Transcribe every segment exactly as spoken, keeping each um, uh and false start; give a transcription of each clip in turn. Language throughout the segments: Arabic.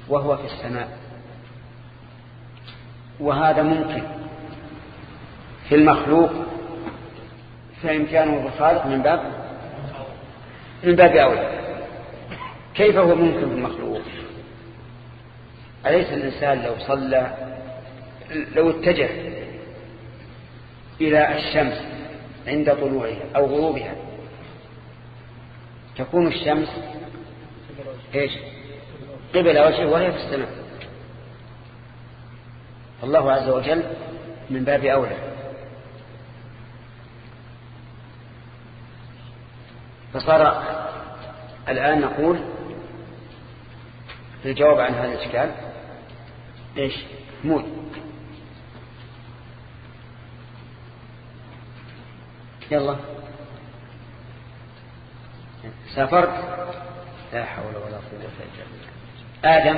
وهو في السماء، وهذا ممكن في المخلوق، فإمكانه بالخالق من باب من باب أولى. كيف هو ممكن في المخلوق؟ أليس الإنسان لو صلى، لو اتجه إلى الشمس عند طلوعها أو غروبها، تكون الشمس إيش؟ قبل وجهه وهي في السماء. الله عز وجل من باب أولى. فصار الآن نقول في الجواب عن هذا الإشكال إيش؟ مود يلا سافرت، لا حول ولا قوة إلا بالله. آدم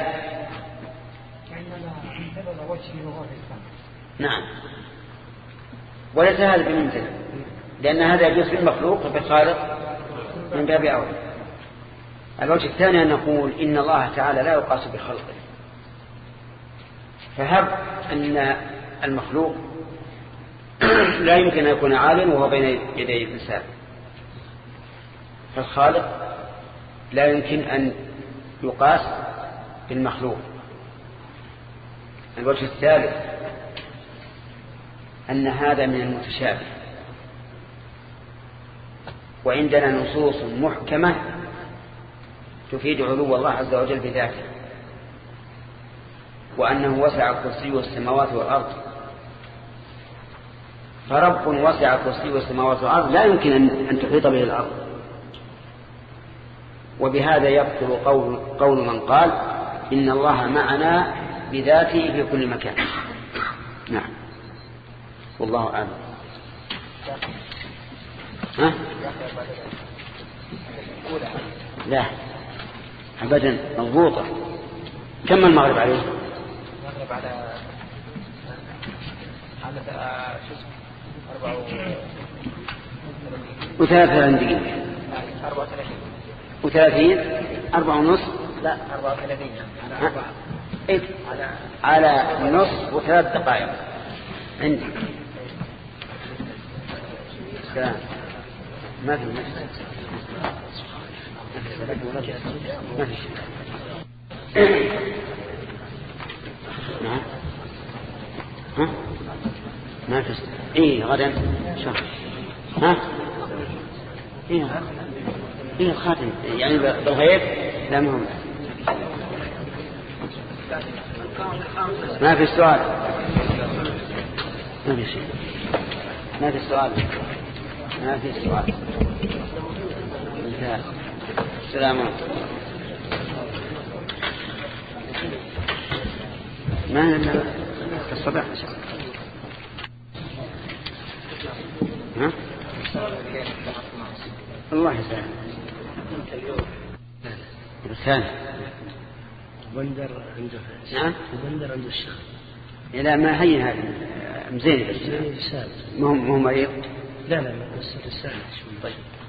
نعم، وليس هذا بمنزل، لأن هذا يجوز في المخلوق وفي الخالق من باب أولى. الوجه الثاني أن نقول إن الله تعالى لا يقاس بخلقه، فهب أن المخلوق لا يمكن أن يكون عالٍ وهو بين يدي الإنسان، فالخالق لا يمكن أن يقاس بالمخلوق. الوجه الثالث أن هذا من المتشابه، وعندنا نصوص محكمة تفيد علو الله عز وجل بذاته، وأنه وسع كرسيه السماوات والأرض. فرب وسع كرسيه السماوات والأرض لا يمكن أن تحيط به الأرض. وبهذا يبطل قول, قول من قال إن الله معنا بذاته في كل مكان. نعم والله أعلم. ها؟ لا أبدا مضبوطة. كم المغرب عليه؟ المغرب على على أربعة وثلاثين دقيقة. أربعة وثلاثين. وثلاثين أربعة ونص. لا أربعة وثلاثين. على أربعة. إيه؟ على على نص وثلاث دقائق عندي. سلام. ما في مشكلة. ما في شيء. نعم. ها؟ ما في. إيه غدا شهر. ها؟ إيه. إيه الخاتم يعني بالغيب لا مهم. ما في سؤال. ما في شيء. ما في سؤال. ما في سؤال. السلام عليكم. ما لنا الصباح ها؟ الله يسلمك. الثاني بندر عنده. نعم بندر عنده الشيخ. لا ما هي هذه مزين بس رسالة. ما هو ما هو مريض. لا لا بس رسالة. طيب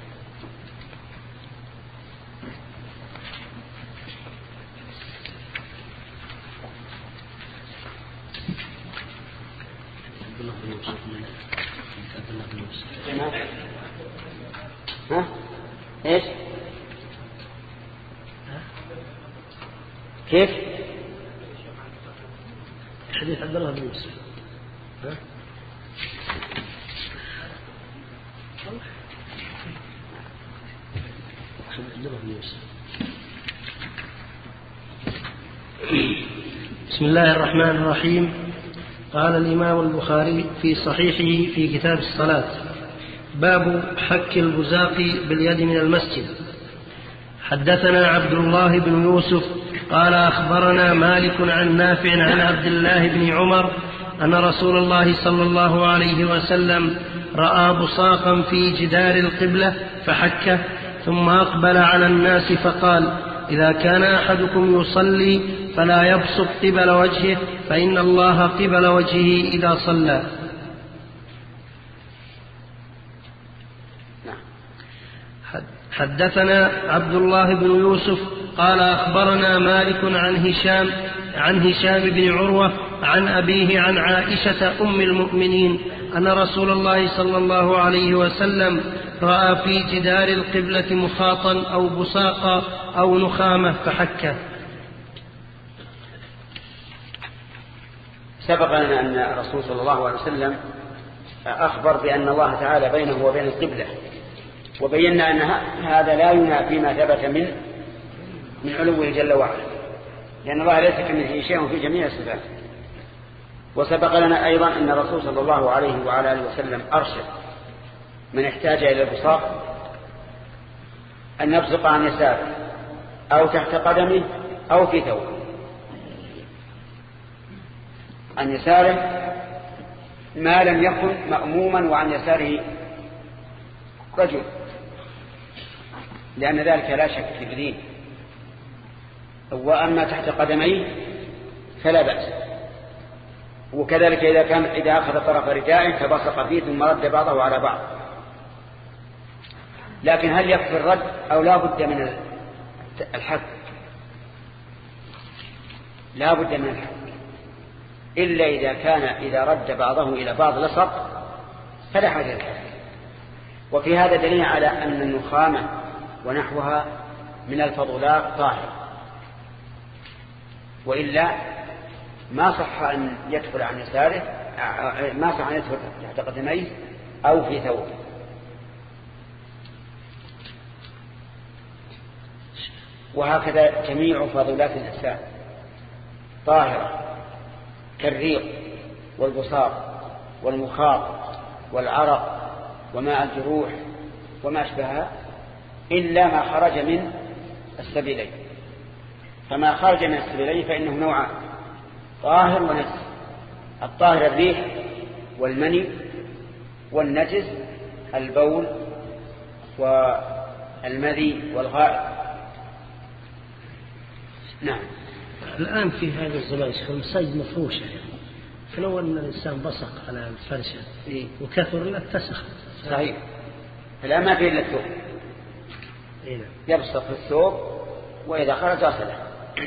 ها ايش كيف حديث عبد الله بن يوسف. ها عبد الله بن يوسف. بسم الله الرحمن الرحيم. قال الإمام البخاري في صحيحه في كتاب الصلاة: باب حك البزاق باليد من المسجد. حدثنا عبد الله بن يوسف قال أخبرنا مالك عن نافع عن عبد الله بن عمر أن رسول الله صلى الله عليه وسلم رأى بصاقا في جدار القبلة فحكه، ثم أقبل على الناس فقال: إذا كان أحدكم يصلي فلا يبصق قبل وجهه، فإن الله قبل وجهه إذا صلى. حدثنا عبد الله بن يوسف قال أخبرنا مالك عن هشام عن هشام بن عروة عن أبيه عن عائشة أم المؤمنين أن رسول الله صلى الله عليه وسلم رأى في جدار القبلة مخاطا أو بصاقا أو نخامة فحكه. سبق لنا أن الرسول صلى الله عليه وسلم أخبر بأن الله تعالى بينه وبين القبلة، وبينا أن هذا لا ينافي ما ثبت من من علوه جل وعلا، لأن الله ليس كمثله شيء في جميع الصفات. وسبق لنا أيضا أن الرسول صلى الله عليه وعلى آله وسلم أرشد من احتاج إلى البصاق أن يبصق عن يساره أو تحت قدمه أو في ثوبه، عن يساره ما لم يكن مأموما وعن يساره رجل، لأن ذلك لا شك في الدين. وأما تحت قدميه فلا بأس، وكذلك إذا كان إذا أخذ طرف ردائه فبصق فيه ثم رد بعضه على بعض. لكن هل يكفي الرد أو لا بد من الحك؟ لا بد من الحك، إلا إذا كان إذا رد بعضه إلى بعض لصق فلا حاجة للحك. وفي هذا دليل على أن النخامة ونحوها من الفضلات طاهر، وإلا ما صح أن يدخل عن يساره، ما صح أن يدخل تحت قدميه أو في ثوبه. وهكذا جميع فضلات النساء طاهرة كالريق والبصاق والمخاط والعرق وماء الجروح وما أشبهها، إلا ما خرج من السبيلين. فما خرج من السبيلين فإنه نوعان: طاهر ونجس. الطاهر الريح والمني، والنجس البول والمذي والغائط. نعم. الآن في هذا الزمان المساجد مفروشة، فلو أن الإنسان بصق على الفرشة إيه؟ وكثر لا اتسخ. صحيح. الآن ما فيه إلا الثوب، إيه؟ يبصق في الثوب وإذا خرج غسله،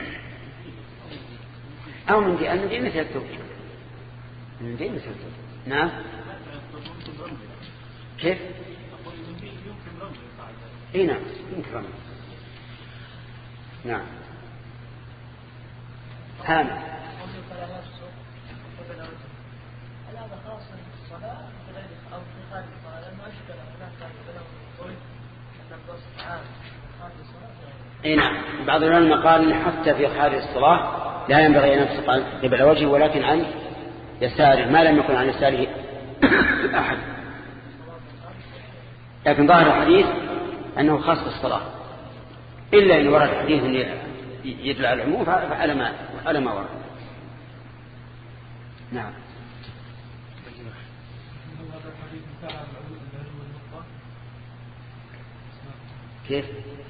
أو من دي أن دي مثل الثوب، من دي مثل الثوب. نعم. كيف؟ إيه نعم يمكن رمي. نعم. هامل. اي نعم. بعض العلماء قال حتى في خارج الصلاة لا ينبغي أن يبصق قبل وجهه، ولكن عن يساره ما لم يكن عن يساره أحد. لكن ظاهر الحديث أنه خاص بالصلاة، إلا إن ورد حديث يدل على العموم فعلى ما على ما ورد. نعم. كيف؟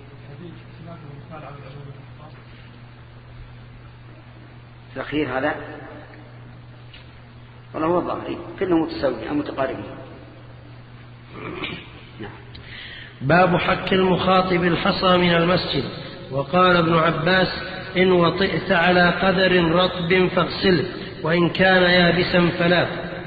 الأخير هذا والله هو الظاهري كلهم متساويين أو متقاربين. نعم. باب حك المخاطب الحصى من المسجد. وقال ابن عباس: إن وطئت على قدر رطب فاغسله، وإن كان يابسا فلا.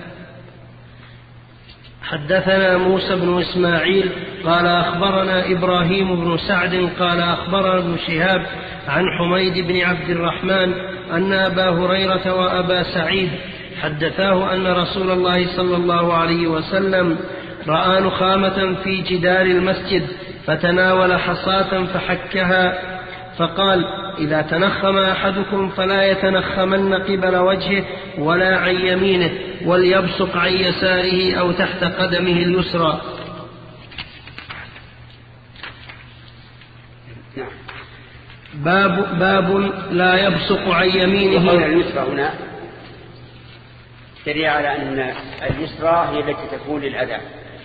حدثنا موسى بن إسماعيل قال أخبرنا إبراهيم بن سعد قال أخبرنا ابن شهاب عن حميد بن عبد الرحمن أن أبا هريرة وأبا سعيد حدثاه أن رسول الله صلى الله عليه وسلم رأى نخامة في جدار المسجد فتناول حصاة فحكها، فقال: إذا تنخم أحدكم فلا يتنخمن قبل وجهه ولا عن يمينه، وليبصق عن يساره أو تحت قدمه اليسرى. باب, باب لا يبصق عن يمينه. وقول اليسرى هنا دليل على أن اليسرى هي التي تكون للأدب،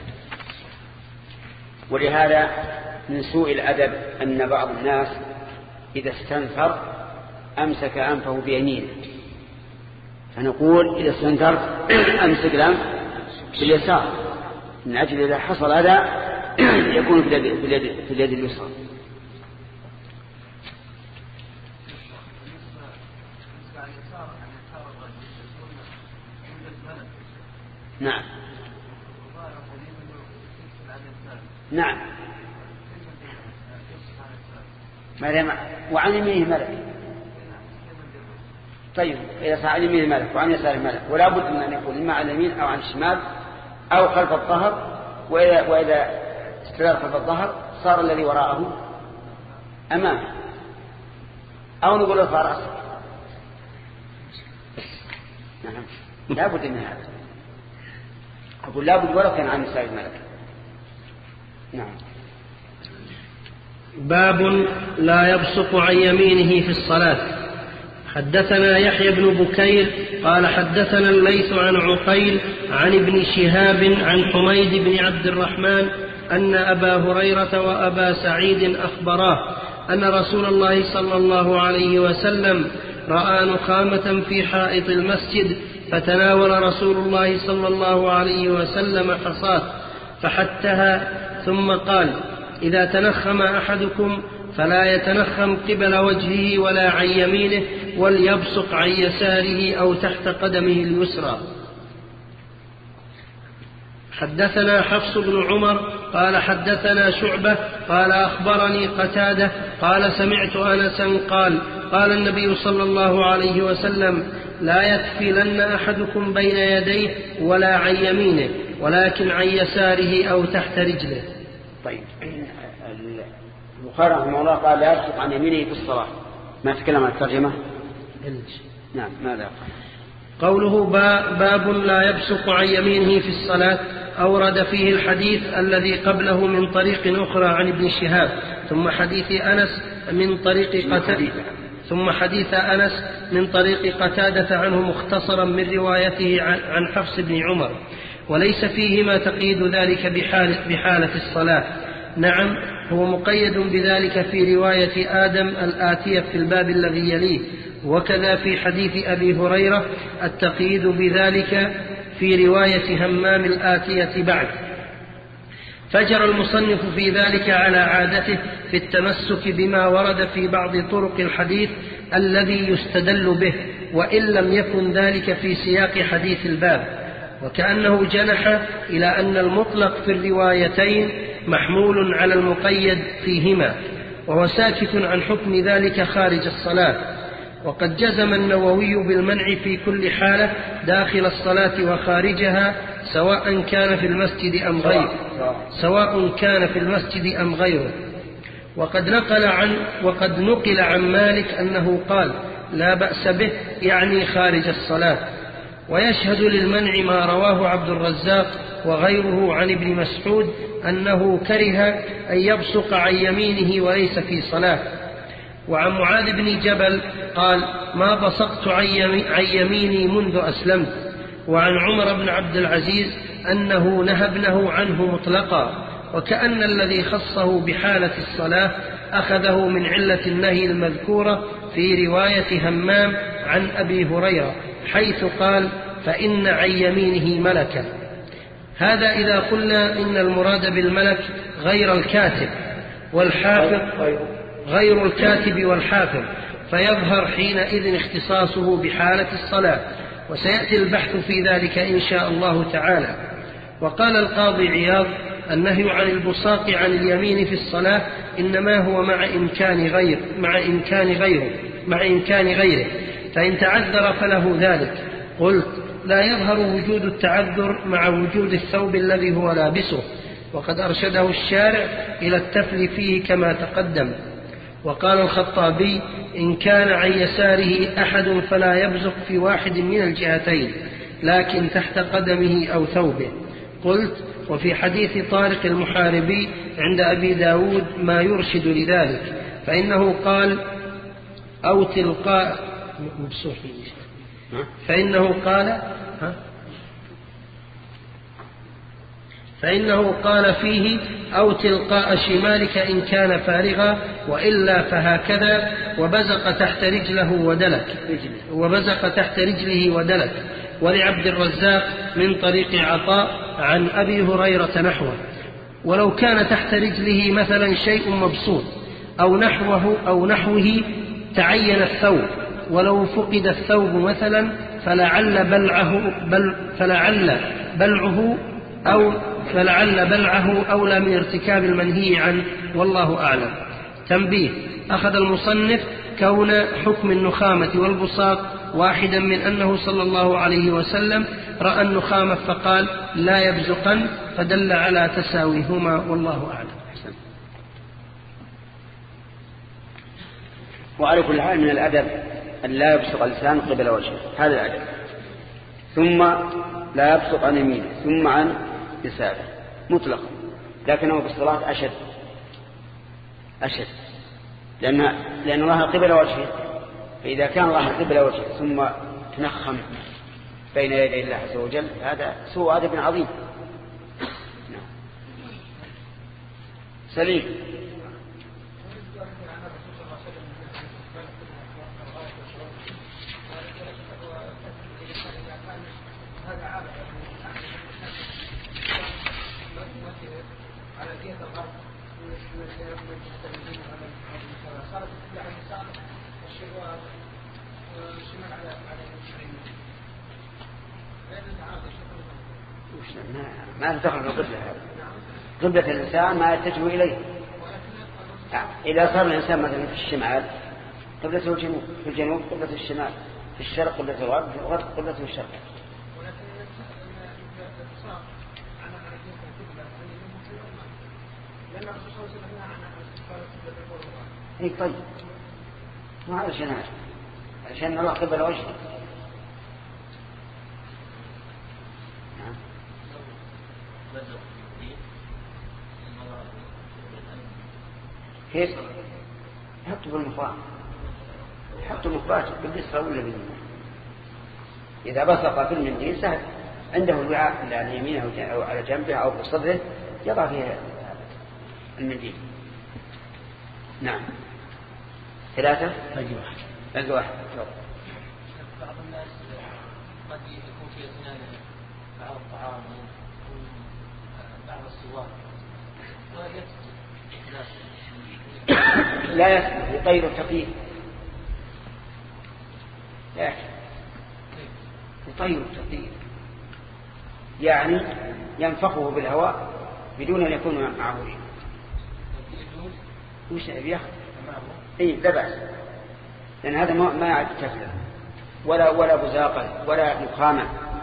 ولهذا من سوء الأدب أن بعض الناس إذا استنثر أمسك أنفه بيمينه، فنقول إذا استنثرت أمسك الأنف باليسار، من أجل إذا حصل هذا يكون في اليد, في اليد, في اليد اليسرى. نعم نعم وعن يمينه ملك. طيب إذا صار عن يمينه ملك وعن يساره ملك ولا بد من أن يكون إما عن اليمين أو عن الشمال أو خلف الظهر، وإذا, وإذا استدار خلف الظهر صار الذي وراءه أمامه، أو نقول له رأسه. نعم لا بد من هذا. أقول لا بد ولو كان عن يسار الملك. نعم. باب لا يبصق عن يمينه في الصلاة. حدثنا يحيى بن بكير قال حدثنا الليث عن عقيل عن ابن شهاب عن حميد بن عبد الرحمن أن أبا هريرة وأبا سعيد أخبراه أن رسول الله صلى الله عليه وسلم رأى نخامة في حائط المسجد، فتناول رسول الله صلى الله عليه وسلم حصاة فحتها، ثم قال: إذا تنخم أحدكم فلا يتنخم قبل وجهه ولا عن يمينه، وليبصق عن يساره أو تحت قدمه اليسرى. حدثنا حفص بن عمر قال حدثنا شعبة قال أخبرني قتادة قال سمعت أنسا قال قال النبي صلى الله عليه وسلم: لا يتفلن أحدكم بين يديه ولا عن يمينه، ولكن عن يساره أو تحت رجله. طيب البخاري رحمه الله قال لا يبصق عن يمينه في الصلاة، ما تكلم عن الترجمة؟ نعم ماذا؟ قوله باب لا يبصق عن يمينه في الصلاة أورد فيه الحديث الذي قبله من طريق أخرى عن ابن شهاب، ثم حديث أنس من طريق قتادة ثم حديث أنس من طريق قتادة عنه مختصرا من روايته عن حفص بن عمر، وليس فيه ما تقييد ذلك بحالة, بحالة الصلاة. نعم هو مقيد بذلك في رواية آدم الآتية في الباب الذي يليه، وكذا في حديث أبي هريرة التقييد بذلك في رواية همام الآتية بعد. فجر المصنف في ذلك على عادته في التمسك بما ورد في بعض طرق الحديث الذي يستدل به، وإن لم يكن ذلك في سياق حديث الباب، وكأنه جنح إلى أن المطلق في الروايتين محمول على المقيد فيهما، وهو ساكت عن حكم ذلك خارج الصلاة. وقد جزم النووي بالمنع في كل حالة داخل الصلاة وخارجها، سواء كان في المسجد أم غيره سواء كان في المسجد أم غيره. وقد نقل عن وقد نقل عن مالك أنه قال: لا بأس به، يعني خارج الصلاة. ويشهد للمنع ما رواه عبد الرزاق وغيره عن ابن مسعود أنه كره أن يبصق عن يمينه وليس في صلاة. وعن معاذ بن جبل قال: ما بصقت عن يميني منذ أسلمت. وعن عمر بن عبد العزيز أنه نهى ابنه عنه مطلقا، وكأن الذي خصه بحالة الصلاة أخذه من علة النهي المذكورة في رواية همام عن أبي هريرة، حيث قال: فإن عن يمينه ملكا. هذا إذا قلنا إن المراد بالملك غير الكاتب والحافظ غير الكاتب والحافظ، فيظهر حينئذ اختصاصه بحالة الصلاة، وسيأتي البحث في ذلك إن شاء الله تعالى. وقال القاضي عياض: النهي عن البصاق عن اليمين في الصلاة إنما هو مع إمكان غير مع إمكان غيره مع إمكان غيره فإن تعذر فله ذلك. قلت: لا يظهر وجود التعذر مع وجود الثوب الذي هو لابسه، وقد أرشده الشارع إلى التفل فيه كما تقدم. وقال الخطابي: إن كان عن يساره أحد فلا يبزق في واحد من الجهتين، لكن تحت قدمه أو ثوبه. قلت: وفي حديث طارق المحاربي عند أبي داود ما يرشد لذلك، فإنه قال: أو تلقاء فإنه قال فإنه قال فيه: أو تلقاء شمالك إن كان فارغا، وإلا فهكذا، وبزق تحت رجله ودلك وبزق تحت رجله ودلك. ولعبد الرزاق من طريق عطاء عن أبي هريرة نحوه. ولو كان تحت رجله مثلا شيء مبسوط أو نحوه أو نحوه تعين الثوب، ولو فقد الثوب مثلا فلعل بلعه, بل فلعل بلعه أو فلعل بلعه أولى من ارتكاب المنهي عنه، والله أعلم. تنبيه: أخذ المصنف كون حكم النخامة والبصاق واحدا من أنه صلى الله عليه وسلم رأى النخامة فقال لا يبزقن، فدل على تساويهما، والله أعلم. وعلى كل حال من الأدب أن لا يبصق اللسان قبل وجهه، هذا الأدب. ثم لا يبصق عن يمينه ثم عن يساره مطلقا، لكنه في الصلاة أشد أشد لأن, لأن الله قبل وجهه، فإذا كان الله قبل وجهه ثم تنخم بين يدي الله عز وجل هذا سوء أدب عظيم. سليم. ما تدخل في القبلة، قبلة الإنسان ما يتجه إليه. إذا صار الإنسان مثلا في الشمال قبلته الجنوب، في الجنوب قبلته الشمال، في الشرق قبلته الغرب، في الغرب قبلته الشرق. اي طيب، ما علشان هذا، علشان الله قبل وجهه. كيف؟ يحطوا بالمخاط، يحطوا المخاط باليسرى ولا باليمين. إذا بصق في المنديل سهل، عنده الوعاء اللي على يمينه أو على جنبه أو في صدره يضع فيها المنديل. نعم. ثلاثة؟ باقي واحد. باقي واحد. بعض الناس قد يكون في أسنانه بعض الطعام بعض السواد ويكتب لا يكتب يطير التقييد، لا يكتب يطير التقييد، يعني ينفخه بالهواء بدون أن يكون معه شيء. وش يأخذ؟ اي لا بأس، لأن هذا ما يعد كفلا ولا ولا بزاقا ولا نخامة.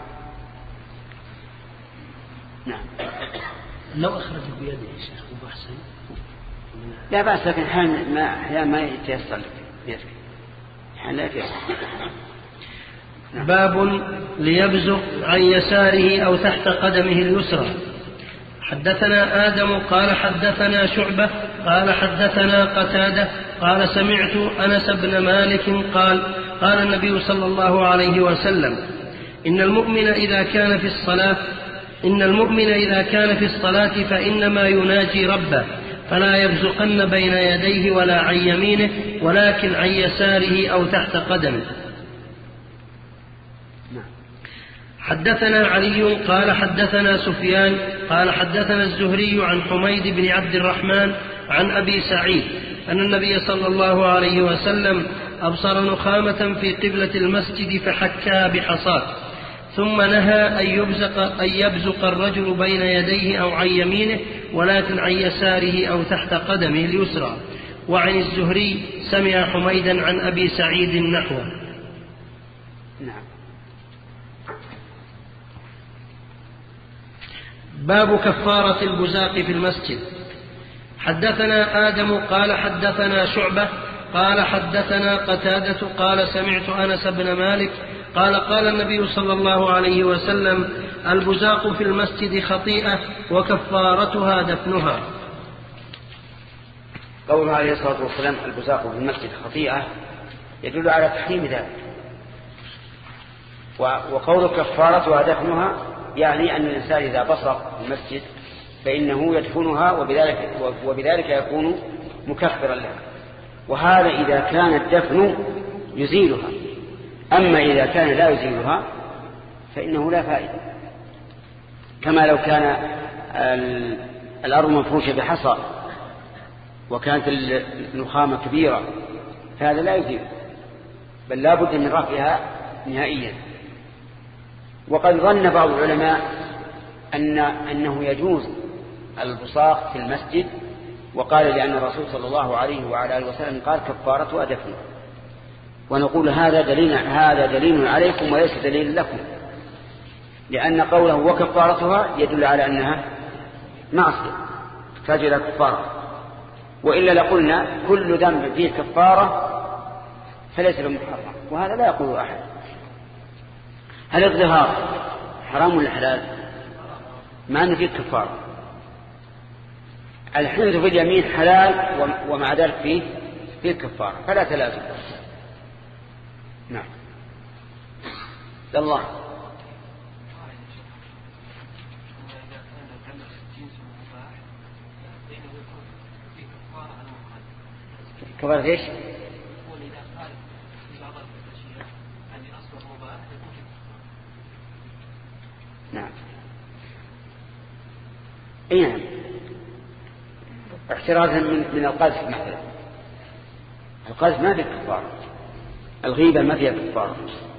نعم. لو أخرج بيده يا شيخ أبو حسن لا بأس، لكن أحيانا ما أحيانا ما يتيسر بيدك، أحيانا لا يتيسر. نعم. باب ليبزق عن يساره أو تحت قدمه اليسرى. حدثنا آدم قال حدثنا شعبة قال حدثنا قتادة قال سمعت أنس بن مالك قال قال النبي صلى الله عليه وسلم إن المؤمن إذا كان في الصلاة إن المؤمن إذا كان في الصلاة فإنما يناجي ربه، فلا يبزقن بين يديه ولا عن يمينه ولكن عن يساره أو تحت قدمه. حدثنا علي قال حدثنا سفيان قال حدثنا الزهري عن حميد بن عبد الرحمن عن أبي سعيد أن النبي صلى الله عليه وسلم أبصر نخامة في قبلة المسجد فحكها بحصاة، ثم نهى أن يبزق, أن يبزق الرجل بين يديه أو عن يمينه ولكن عن يساره أو تحت قدمه اليسرى. وعن الزهري سمع حميدا عن أبي سعيد نحوه. نعم. باب كفارة البزاق في المسجد. حدثنا آدم قال حدثنا شعبة قال حدثنا قتادة قال سمعت أنس بن مالك قال قال النبي صلى الله عليه وسلم البزاق في المسجد خطيئة وكفارتها دفنها. قوله عليه الصلاة والسلام البزاق في المسجد خطيئة يدل على تحريم ذلك، وقول كفارتها دفنها يعني أن الإنسان إذا بصق المسجد فإنه يدفنها وبذلك, وبذلك يكون مكفرا لها، وهذا إذا كان الدفن يزيلها. أما إذا كان لا يزيلها فإنه لا فائدة، كما لو كان الأرض مفروشة بحصى وكانت النخامة كبيرة فهذا لا يزيل. بل لا بد من رفعها نهائيا. وقد ظن بعض العلماء أن أنه يجوز البصاق في المسجد، وقال لأن الرسول صلى الله عليه وعلى آله وسلم قال كفارة ودفن. ونقول هذا دليل هذا دليل عليكم وليس دليل لكم، لأن قوله وكفارتها يدل على أنها معصية تحتاج إلى كفارة، وإلا لقلنا كل ذنب فيه كفارة فليس بمحرم، وهذا لا يقول أحد. هل الظهار حرام ولا حلال؟ ما أن فيه كفارة. الحنث في اليمين حلال ومع ذلك فيه فيه كفارة، فلا تلازم. نعم الله. كفارة ايش؟ نعم اي نعم، احترازا من من القذف مثلا. القذف ما فيه كفارة، الغيبة ما فيها كفارة.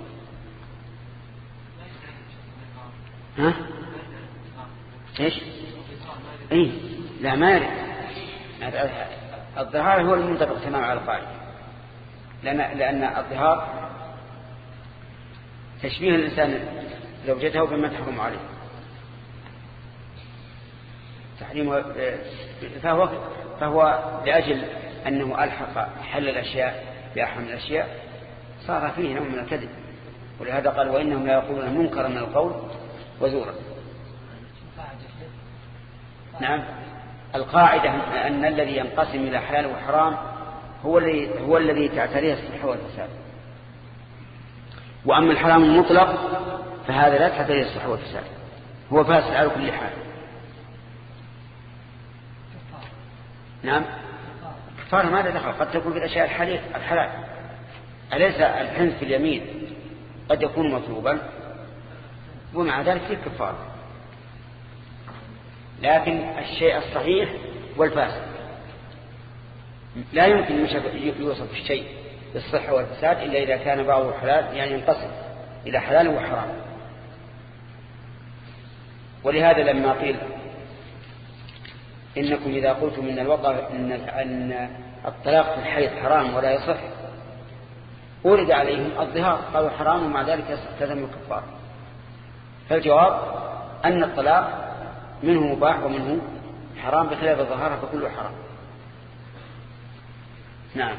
ها ايش؟ اي لا ما يرد. الظهار هو المنطبق تمام على القاعدة، لأن لأن الظهار تشبيه الإنسان زوجته بما تحرم عليه تحريم، فهو فهو لأجل أنه ألحق حل الأشياء بأحرم الأشياء صار فيه نوع من الكذب، ولهذا قال وإنهم لا يقولون منكرا من القول وزورا. نعم القاعدة أن الذي ينقسم إلى حلال وحرام هو الذي هو الذي تعتريه الصحة والفساد، وأما الحرام المطلق فهذا لا تعتريه الصحة والفساد، هو فاسد على كل حال. نعم كفارة ماذا دخل؟ قد تكون في الأشياء الحلال، أليس الحنث في اليمين قد يكون مطلوبا ومع ذلك فيه كفارة، لكن الشيء الصحيح والفاسد لا يمكن يوصف الشيء بالصحة والفساد إلا إذا كان بعضه حلال، يعني ينقسم إلى حلال وحرام. ولهذا لما قيل إنكم إذا قلتم إن الوقع إن, أن الطلاق في الحيض حرام ولا يصح أورد عليهم الظهار، قالوا حرام ومع ذلك يستلزم الكفار. فالجواب أن الطلاق منه مباح ومنه حرام بخلاف الظهار فكله حرام. نعم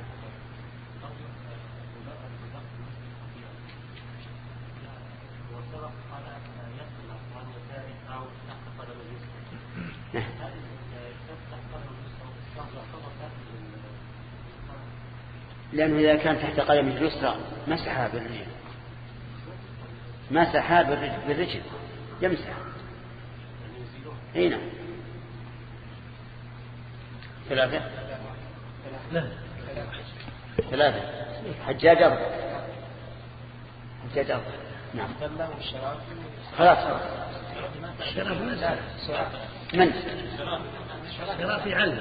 لأنه إذا كان تحت قدم اليسرى مسحها بالرجل، مسحها بالرجل يمسح. هنا ثلاثة ثلاثة حجاج أرض حجاج أرض. نعم خلاص خلاص من شرافي علم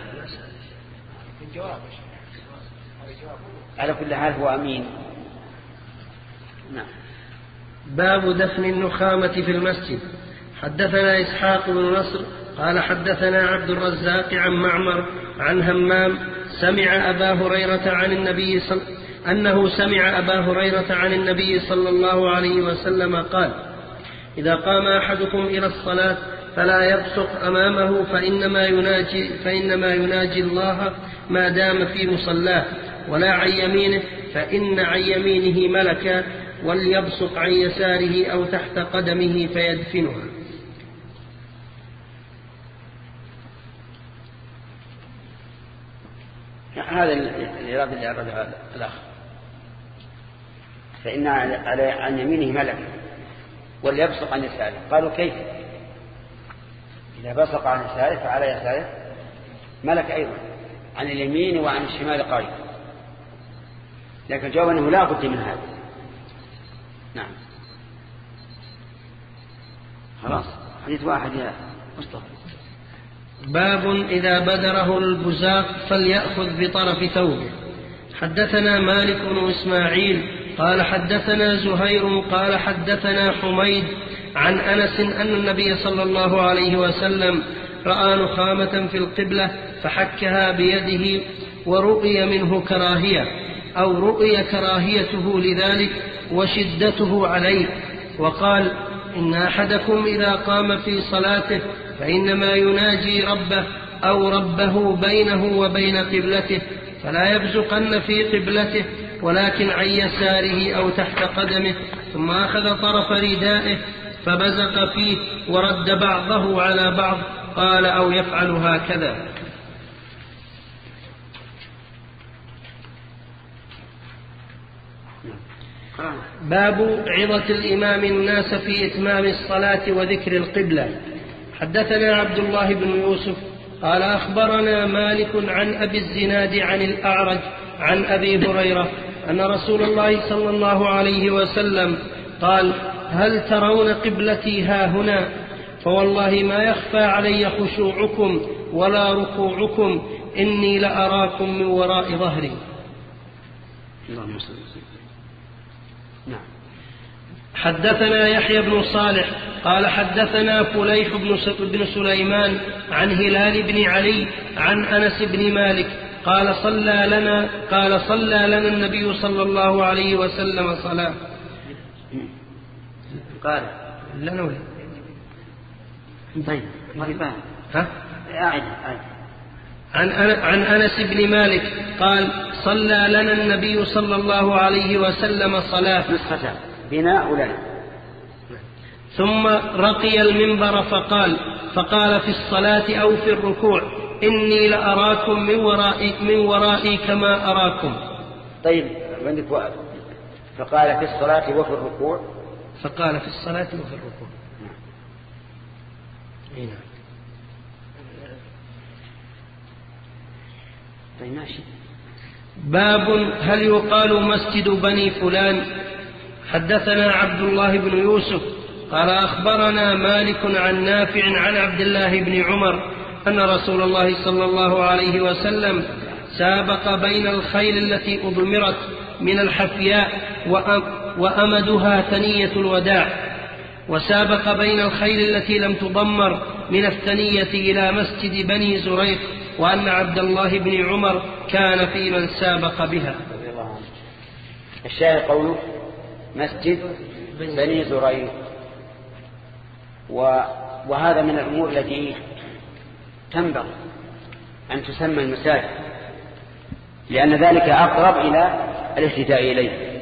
على كل حال هو أمين. نعم باب دفن النخامة في المسجد. حدثنا إسحاق بن نصر قال حدثنا عبد الرزاق عن معمر عن همام سمع أبا هريرة عن النبي صل... أنه سمع أبا هريرة عن النبي صلى الله عليه وسلم قال إذا قام أحدكم إلى الصلاة فلا يبصق أمامه فإنما يناجي, فإنما يناجي الله ما دام في مصلاه، ولا عن يمينه فإن عن يمينه ملكا، وليبصق عن يساره أو تحت قدمه فيدفنها. هذا الإرادة اللي أرادها الأخ، فإن عن يمينه ملك وليبصق عن يساره. قالوا كيف؟ إذا بصق عن يساره فعلى يساره ملك أيضا، عن اليمين وعن الشمال قريب، لكن الجواب أنه لا بد من هذا. نعم خلاص حديث واحد يا مصطفى. باب إذا بدره البزاق فليأخذ بطرف ثوبه. حدثنا مالك بن إسماعيل قال حدثنا زهير قال حدثنا حميد عن أنس أن النبي صلى الله عليه وسلم رأى نخامة في القبلة فحكها بيده ورؤي منه كراهية أو رؤي كراهيته لذلك وشدته عليه، وقال إن أحدكم إذا قام في صلاته فإنما يناجي ربه أو ربه بينه وبين قبلته فلا يبزقن في قبلته ولكن عن يساره أو تحت قدمه، ثم أخذ طرف ردائه فبزق فيه ورد بعضه على بعض، قال أو يفعل هكذا. باب عظة الإمام الناس في إتمام الصلاة وذكر القبلة. حدثنا عبد الله بن يوسف قال أخبرنا مالك عن أبي الزناد عن الأعرج عن أبي هريرة أن رسول الله صلى الله عليه وسلم قال هل ترون قبلتي ها هنا؟ فوالله ما يخفى علي خشوعكم ولا ركوعكم إني لأراكم من وراء ظهري. اللهم صل وسلم. نعم. حدثنا يحيى بن صالح قال حدثنا فليح بن سليمان عن هلال بن علي عن أنس بن مالك قال صلى لنا قال صلى لنا النبي صلى الله عليه وسلم صلاة. قال لنا ولا طيب مريبان ها أعد أعد عن عن أنس بن مالك قال صلى لنا النبي صلى الله عليه وسلم صلاة نسختان بناء لنا، ثم رقي المنبر فقال فقال في الصلاة أو في الركوع إني لأراكم من ورائي, من ورائي كما أراكم. طيب عندك وقت. فقال في الصلاة وفي الركوع فقال في الصلاة وفي الركوع. نعم. طيب ماشي. باب هل يقال مسجد بني فلان. حدثنا عبد الله بن يوسف قال أخبرنا مالك عن نافع عن عبد الله بن عمر أن رسول الله صلى الله عليه وسلم سابق بين الخيل التي أضمرت من الحفياء وأمدها ثنية الوداع، وسابق بين الخيل التي لم تضمر من الثنية إلى مسجد بني زريق، وأن عبد الله بن عمر كان في من سابق بها. الشاهد قوله مسجد بني زريق، وهذا من الأمور التي تنبغي أن تسمى المساجد، لأن ذلك أقرب إلى الاهتداء إليه.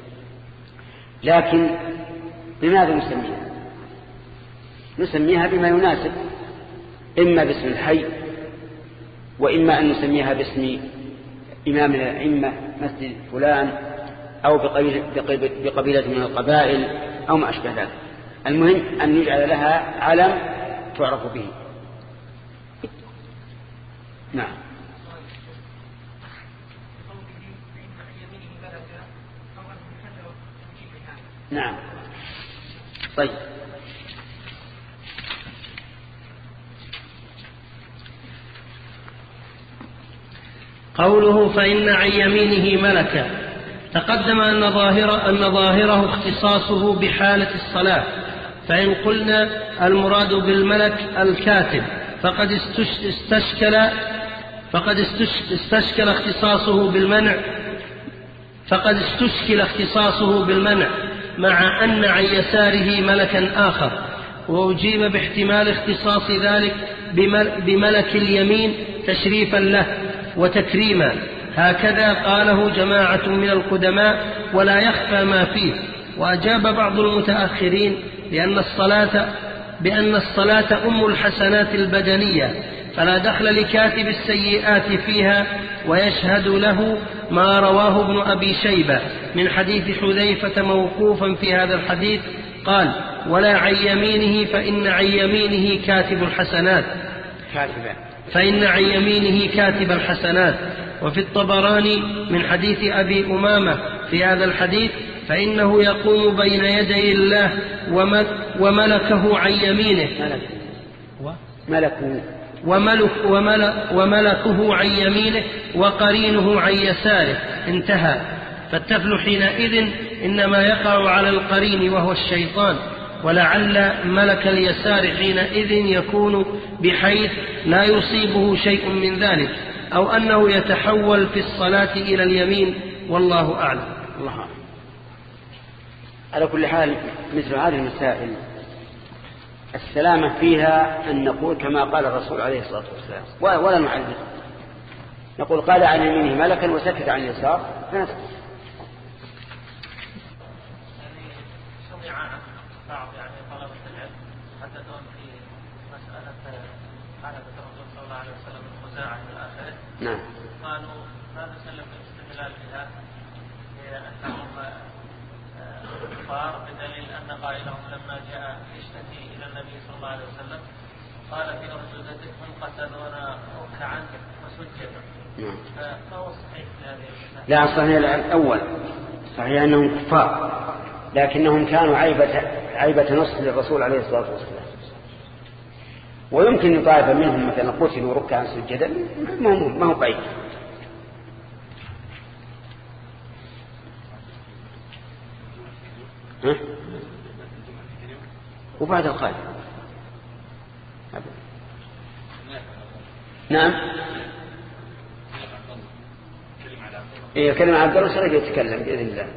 لكن بماذا نسميها؟ نسميها بما يناسب، إما باسم الحي، وإما أن نسميها باسم إمام من الأئمة مسجد فلان، أو بقبيلة من القبائل أو ما أشبه ذلك. المهم أن نجعل لها علم تعرف به. نعم. نعم. طيب. قوله فإن عن يمينه ملكا. تقدم أن ظاهر أن ظاهره اختصاصه بحالة الصلاة، فإن قلنا المراد بالملك الكاتب فقد استشكل فقد استشكل اختصاصه بالمنع فقد استشكل اختصاصه بالمنع مع أن عن يساره ملكا آخر، وأجيب باحتمال اختصاص ذلك بملك اليمين تشريفا له وتكريما، هكذا قاله جماعة من القدماء ولا يخفى ما فيه. وأجاب بعض المتأخرين بأن الصلاة بأن الصلاة أم الحسنات البدنية، فلا دخل لكاتب السيئات فيها، ويشهد له ما رواه ابن أبي شيبة من حديث حذيفة موقوفا في هذا الحديث قال ولا عن يمينه فإن عن يمينه كاتب الحسنات فإن عن يمينه كاتب الحسنات. وفي الطبراني من حديث أبي أمامة في هذا الحديث فإنه يقوم بين يدي الله وملكه عن يمينه ملكه وملك وملك وملكه عن يمينه وقرينه عن يساره، انتهى. فالتفل حينئذ إنما يقع على القرين وهو الشيطان، ولعل ملك اليسار حينئذ يكون بحيث لا يصيبه شيء من ذلك، أو أنه يتحول في الصلاة إلى اليمين، والله أعلم. الله أعلم. على كل حال مثل هذه المسائل السلامة فيها أن نقول كما قال الرسول عليه الصلاة والسلام ولا نعلم، نقول قال عن يمينه ملكا وسكت عن اليسار فنسكت. بعض يعني طلبة العلم حدثون في مسألة حالة الرسول صلى الله عليه وسلم الخزاعة إلى آخره. نعم. قالوا ما نسلم بالاستدلال بها لأنهم كفار، بدليل أن قائلهم لما جاء يشتكي إلى النبي صلى الله عليه وسلم قال في أرجلته هم قتلون ركعا وسجدا. نعم. فهو صحيح في هذه المسألة. لا، صحيح الأول صحيح أنهم كفار، لكنهم كانوا عيبة, عيبة نصر للرسول عليه الصلاة والسلام. ويمكن طائفة منهم مثلا قتلوا ركعا سجدا ما هو بعيد. ها؟ وبعد القائد نعم. إيه كلمة عبد الله سرق يتكلم بإذن الله.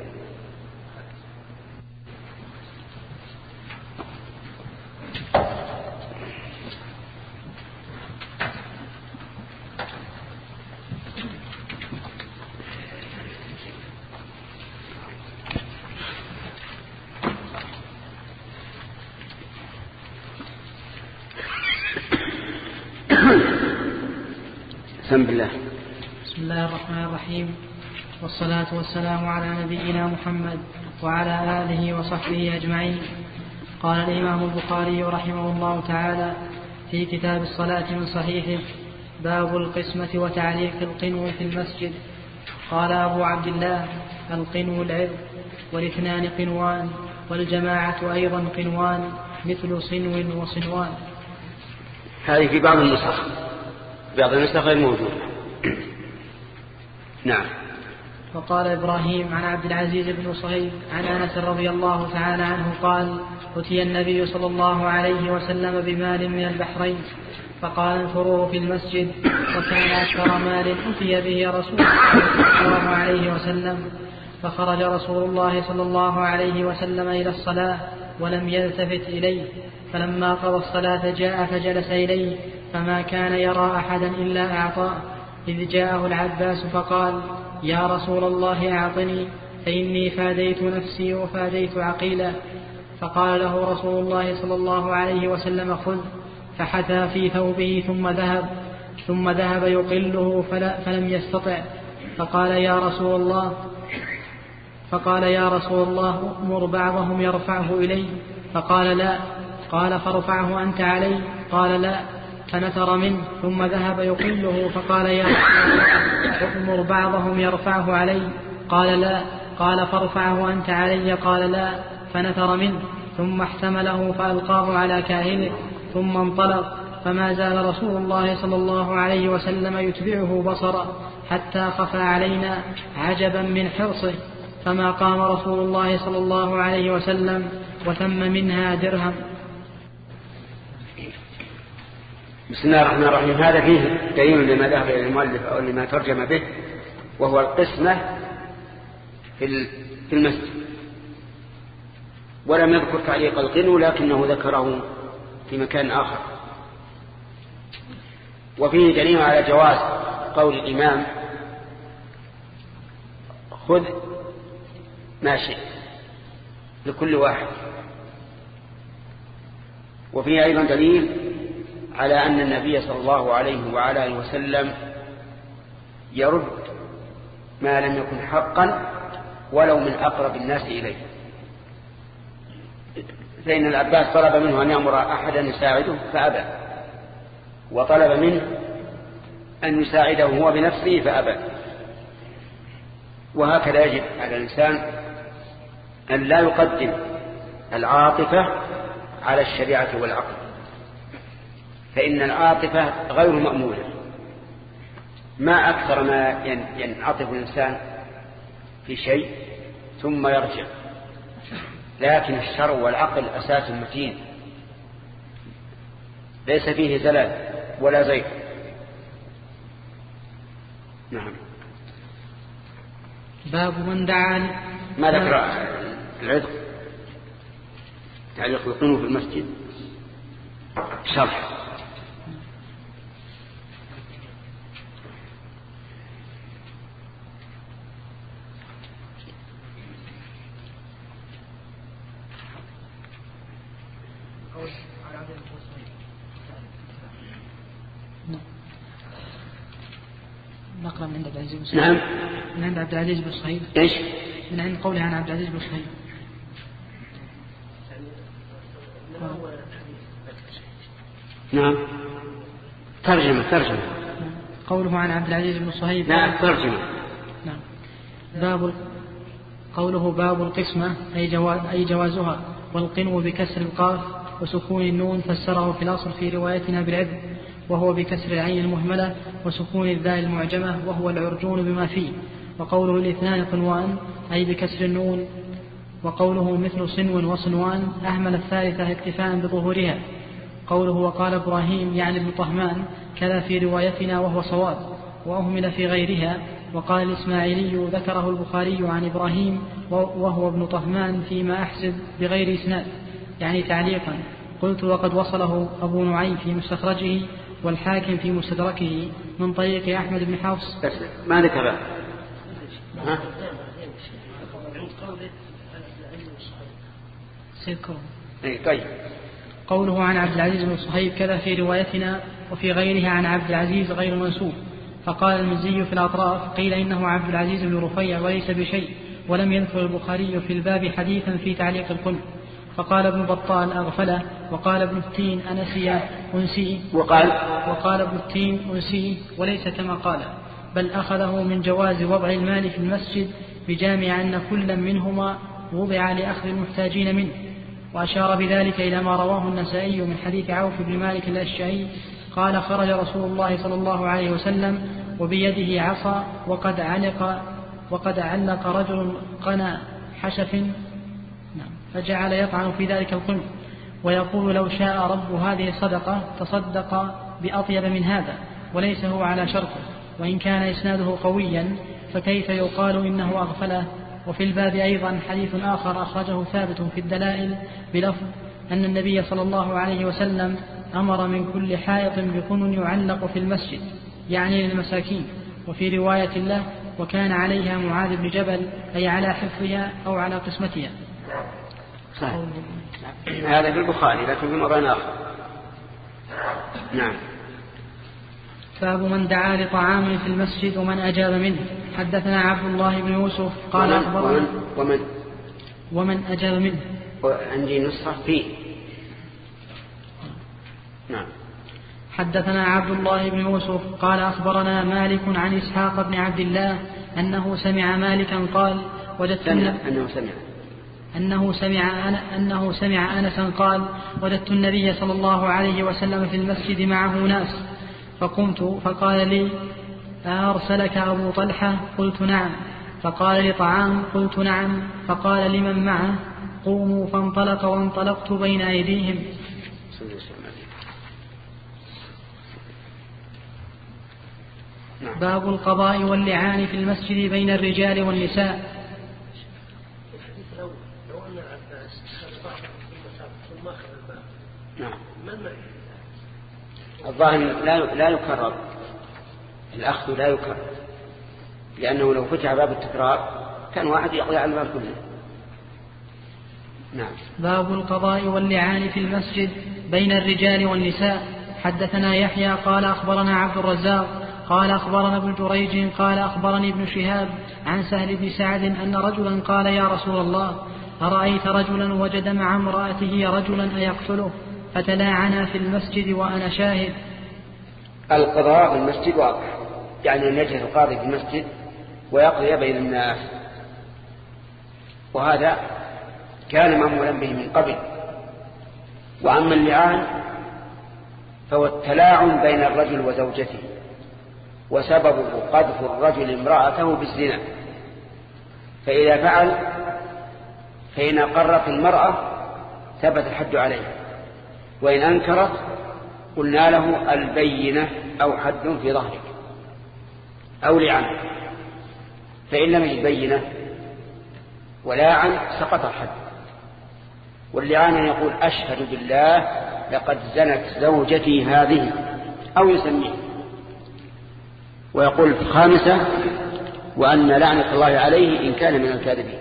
بسم الله. بسم الله الرحمن الرحيم، والصلاة والسلام على نبينا محمد وعلى آله وصحبه أجمعين. قال الإمام البخاري رحمه الله تعالى في كتاب الصلاة من صحيحه: باب القسمة وتعليق القنو في المسجد. قال أبو عبد الله: القنو العرض، والاثنان قنوان، والجماعة أيضا قنوان مثل صنو وصنوان. هذه في بعض النسخ، بعض النسخ غير موجودة. نعم. وقال إبراهيم عن عبد العزيز بن صهيب عن أنس رضي الله تعالى عنه قال: أتي النبي صلى الله عليه وسلم بمال من البحرين فقال: انثروه في المسجد. وكان أكثر مال أتي به رسول الله صلى الله عليه وسلم. فخرج رسول الله صلى الله عليه وسلم إلى الصلاة ولم يلتفت إليه، فلما قضى الصلاة جاء فجلس إليه، فما كان يرى أحدا إلا أعطاه، إذ جاءه العباس فقال: يا رسول الله أعطني، فإني فاديت نفسي وفاديت عقيلا. فقال له رسول الله صلى الله عليه وسلم: خذ. فحثى في ثوبه ثم ذهب ثم ذهب يقله فلا فلم يستطع. فقال يا رسول الله فقال يا رسول الله أمر بعضهم يرفعه إلي. فقال لا. قال فارفعه أنت علي. قال لا. فنثر منه ثم ذهب يقله. فقال يا رسول الله أمر بعضهم يرفعه علي. قال لا. قال فارفعه أنت علي. قال لا. فنثر منه ثم احتمله فألقاه على كاهنه ثم انطلق. فما زال رسول الله صلى الله عليه وسلم يتبعه بصرا حتى خفى علينا عجبا من حرصه. فما قام رسول الله صلى الله عليه وسلم وثم منها درهم. بسم الله الرحمن الرحيم. هذا فيه دليل لما ذهب إلى المؤلف أو لما ترجم به، وهو القسمة في المسجد. ولم يذكر تعليق القنو لكنه ذكره في مكان آخر. وفيه دليل على جواز قول الإمام: خذ ما شئت لكل واحد. وفيه أيضا دليل على أن النبي صلى الله عليه وعلى آله وسلم يرد ما لم يكن حقا ولو من أقرب الناس إليه. فإن العباس طلب منه أن يأمر أحدا يساعده فأبى، وطلب منه أن يساعده هو بنفسه فأبى. وهكذا يجب على الإنسان أن لا يقدم العاطفة على الشريعة والعقل. فإن العاطفة غير مأمونة. ما أكثر ما ينعطف الإنسان في شيء ثم يرجع، لكن الشرع والعقل أساس متين ليس فيه زلال ولا زيغ. نعم. باب من دعا. ما ذكر العتق تعليق القنوت في المسجد شرح. نقرأ من عند عبد العزيز بن صهيب. نعم. من عند عبد العزيز بن صهيب. ايش؟ من عند قوله عن عبد العزيز بن صهيب. نعم. ترجمة ترجمة. قوله عن عبد العزيز بن صهيب. نعم ترجمة. نعم. باب قوله باب القسمة أي جواز أي جوازها، والقنو بكسر القاف وسكون النون فسره في الأصل في روايتنا بالعبد، وهو بكسر العين المهملة وسكون الذال المعجمة، وهو العرجون بما فيه. وقوله الاثنان قنوان أي بكسر النون. وقوله مثل صنو وصنوان أهمل الثالثة اكتفاء بظهورها. قوله وقال إبراهيم يعني ابن طهمان كذا في روايتنا وهو صواب، وأهمل في غيرها. وقال الإسماعيلي ذكره البخاري عن إبراهيم وهو ابن طهمان فيما أحسب بغير إسناد، يعني تعليقا. قلت وقد وصله أبو نعيم في مستخرجه والحاكم في مستدركه من طريق أحمد بن حفص. بس ما ذكر. ها؟ سيذكره. اي طيب. قوله عن عبد العزيز بن صهيب كذا في روايتنا وفي غيرها عن عبد العزيز غير منسوب. فقال المزي في الأطراف قيل إنه عبد العزيز بن رفيع وليس بشيء، ولم يذكر البخاري في الباب حديثا في تعليق القنوت. فقال ابن بطال أغفله، وقال ابن التين أنسي أنسي وقال وقال ابن التين أنسي وليس كما قال، بل أخذه من جواز وضع المال في المسجد بجامع أن كل منهما وضع لأخذ المحتاجين منه. وأشار بذلك إلى ما رواه النسائي من حديث عوف بن مالك الأشجعي قال خرج رسول الله صلى الله عليه وسلم وبيده عصا وقد علق وقد علق رجل قنا حشف فجعل يطعن في ذلك القنوت ويقول لو شاء رب هذه الصدقة تصدق بأطيب من هذا، وليس هو على شرطه، وإن كان إسناده قويا فكيف يقال إنه أغفله. وفي الباب أيضا حديث آخر أخرجه ثابت في الدلائل بلفظ أن النبي صلى الله عليه وسلم أمر من كل حائط بقن يعلق في المسجد، يعني للمساكين. وفي رواية له وكان عليها معاذ بن جبل أي على حفظها أو على قسمتها. صحيح. هذا في البخاري لكن في مرة آخر. نعم. باب من دعا لطعام في المسجد ومن أجاب منه. حدثنا عبد الله بن يوسف قال أخبرنا ومن, ومن أجاب منه. عندي نسخة فيه. نعم. حدثنا عبد الله بن يوسف قال أخبرنا مالك عن إسحاق بن عبد الله أنه سمع مالكا قال وجدت أنه سمع أنه سمع أنه سمع أنسا قال وجدت النبي صلى الله عليه وسلم في المسجد معه ناس، فقمت فقال لي أرسلك أبو طلحة؟ قلت نعم. فقال لي طعام؟ قلت نعم. فقال لمن معه؟ قوموا. فانطلق وانطلقت بين أيديهم. باب القضاء واللعان في المسجد بين الرجال والنساء. نعم. الظاهر لا لا يكرر، الأخذ لا يكرر، لأنه لو فتح باب التكرار كان واحد يقضي على المال كله. نعم. باب القضاء واللعان في المسجد بين الرجال والنساء. حدثنا يحيى قال أخبرنا عبد الرزاق قال أخبرنا ابن جريج قال أخبرني ابن شهاب عن سهل بن سعد أن رجلا قال يا رسول الله أرأيت رجلا وجد مع امرأته رجلا أيقتله؟ فتلاعنا في المسجد وأنا شاهد. القضاء في المسجد واضح، يعني أن يجلس القاضي في المسجد ويقضي بين الناس، وهذا كان معمولا به من قبل. وأما اللعان فهو التلاعن بين الرجل وزوجته، وسببه قذف الرجل امرأته بالزنا. فإذا فعل فإن أقرت المرأة ثبت الحد عليها، وإن أنكرت قلنا له البينة أو حد في ظهرك أو لعنة. فإن لم يجد بينة ولاعن سقط الحد. واللعان يقول أشهد بالله لقد زنت زوجتي هذه أو يسميه، ويقول في الخامسة وأن لعنة الله عليه إن كان من الكاذبين.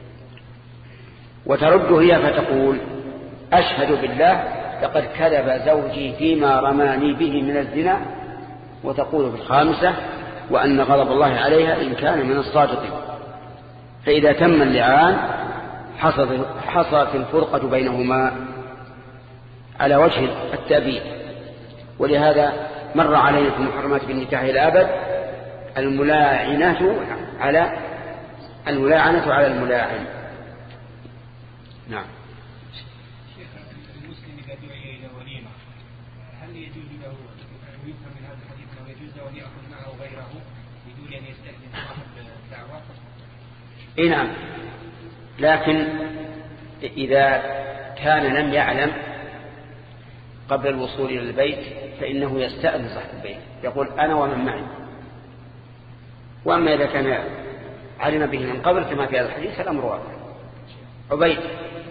وترد هي فتقول أشهد بالله لقد كذب زوجي فيما رماني به من الزنا، وتقول في الخامسة وأن غضب الله عليها إن كان من الصادقين. فإذا تم اللعان حصلت الفرقة بينهما على وجه التأبيد. ولهذا مر علينا في المحرمات بالنكاح إلى الأبد الملاعنة على الملاعنة على الملاعن. نعم. شيخ، المسلم إذا دعي إلى وليمة هل يجوز له أن يفهم من هذا الحديث أنه يجوز له أن يأخذ معه غيره بدون أن يستأذن صاحب الدعوة؟ إيه نعم، لكن إذا كان لم يعلم قبل الوصول إلى البيت فإنه يستأذن صاحب البيت يقول أنا ومن معي. وأما إذا كان علم به من قبل كما في هذا الحديث الأمر واضح. عبيد.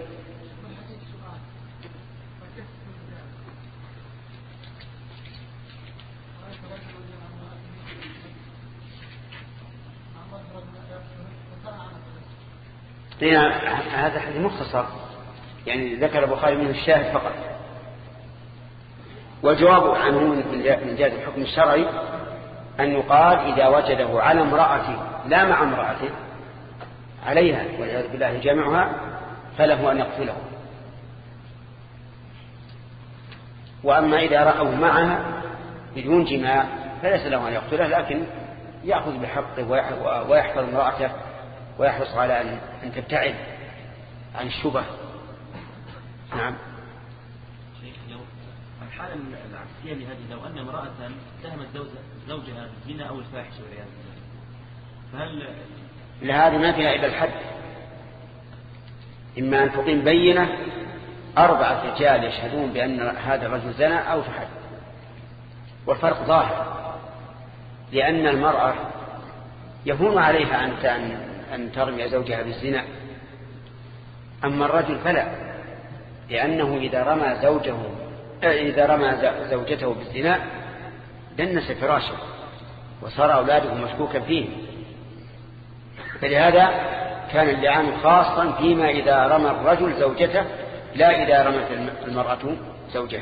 هذا حديث مختصر يعني ذكر البخاري منه الشاهد فقط. والجواب عنه من جهة الحكم الشرعي أن يقال إذا وجده على امرأته لا مع امرأته عليها والعياذ بالله جامعها فله أن يقتله. وأما إذا رأوا معها بدون جماع فليس له أن يقتله، لكن يأخذ بحقه ويحفظ امرأته ويحرص على أن تبتعد عن الشبه. نعم. الحالة العكسية لهذه لو أن امرأة اتهمت زوجها بالزنا أو الفاحشة والعياذ بالله، فهل لهذه ما فيها إلا الحد، إما أن تقيم بينة أربعة رجال يشهدون بأن هذا الرجل زنا أو تحد. والفرق ظاهر، لأن المرأة يهون عليها أن أن ترمي زوجها بالزنا، أما الرجل فلا، لأنه إذا رمى زوجه إذا رمى زوجته بالزنا دنس فراشه وصار أولاده مشكوكا فيه. فلهذا كان اللعان خاصا فيما إذا رمى الرجل زوجته لا إذا رمت المرأة زوجها.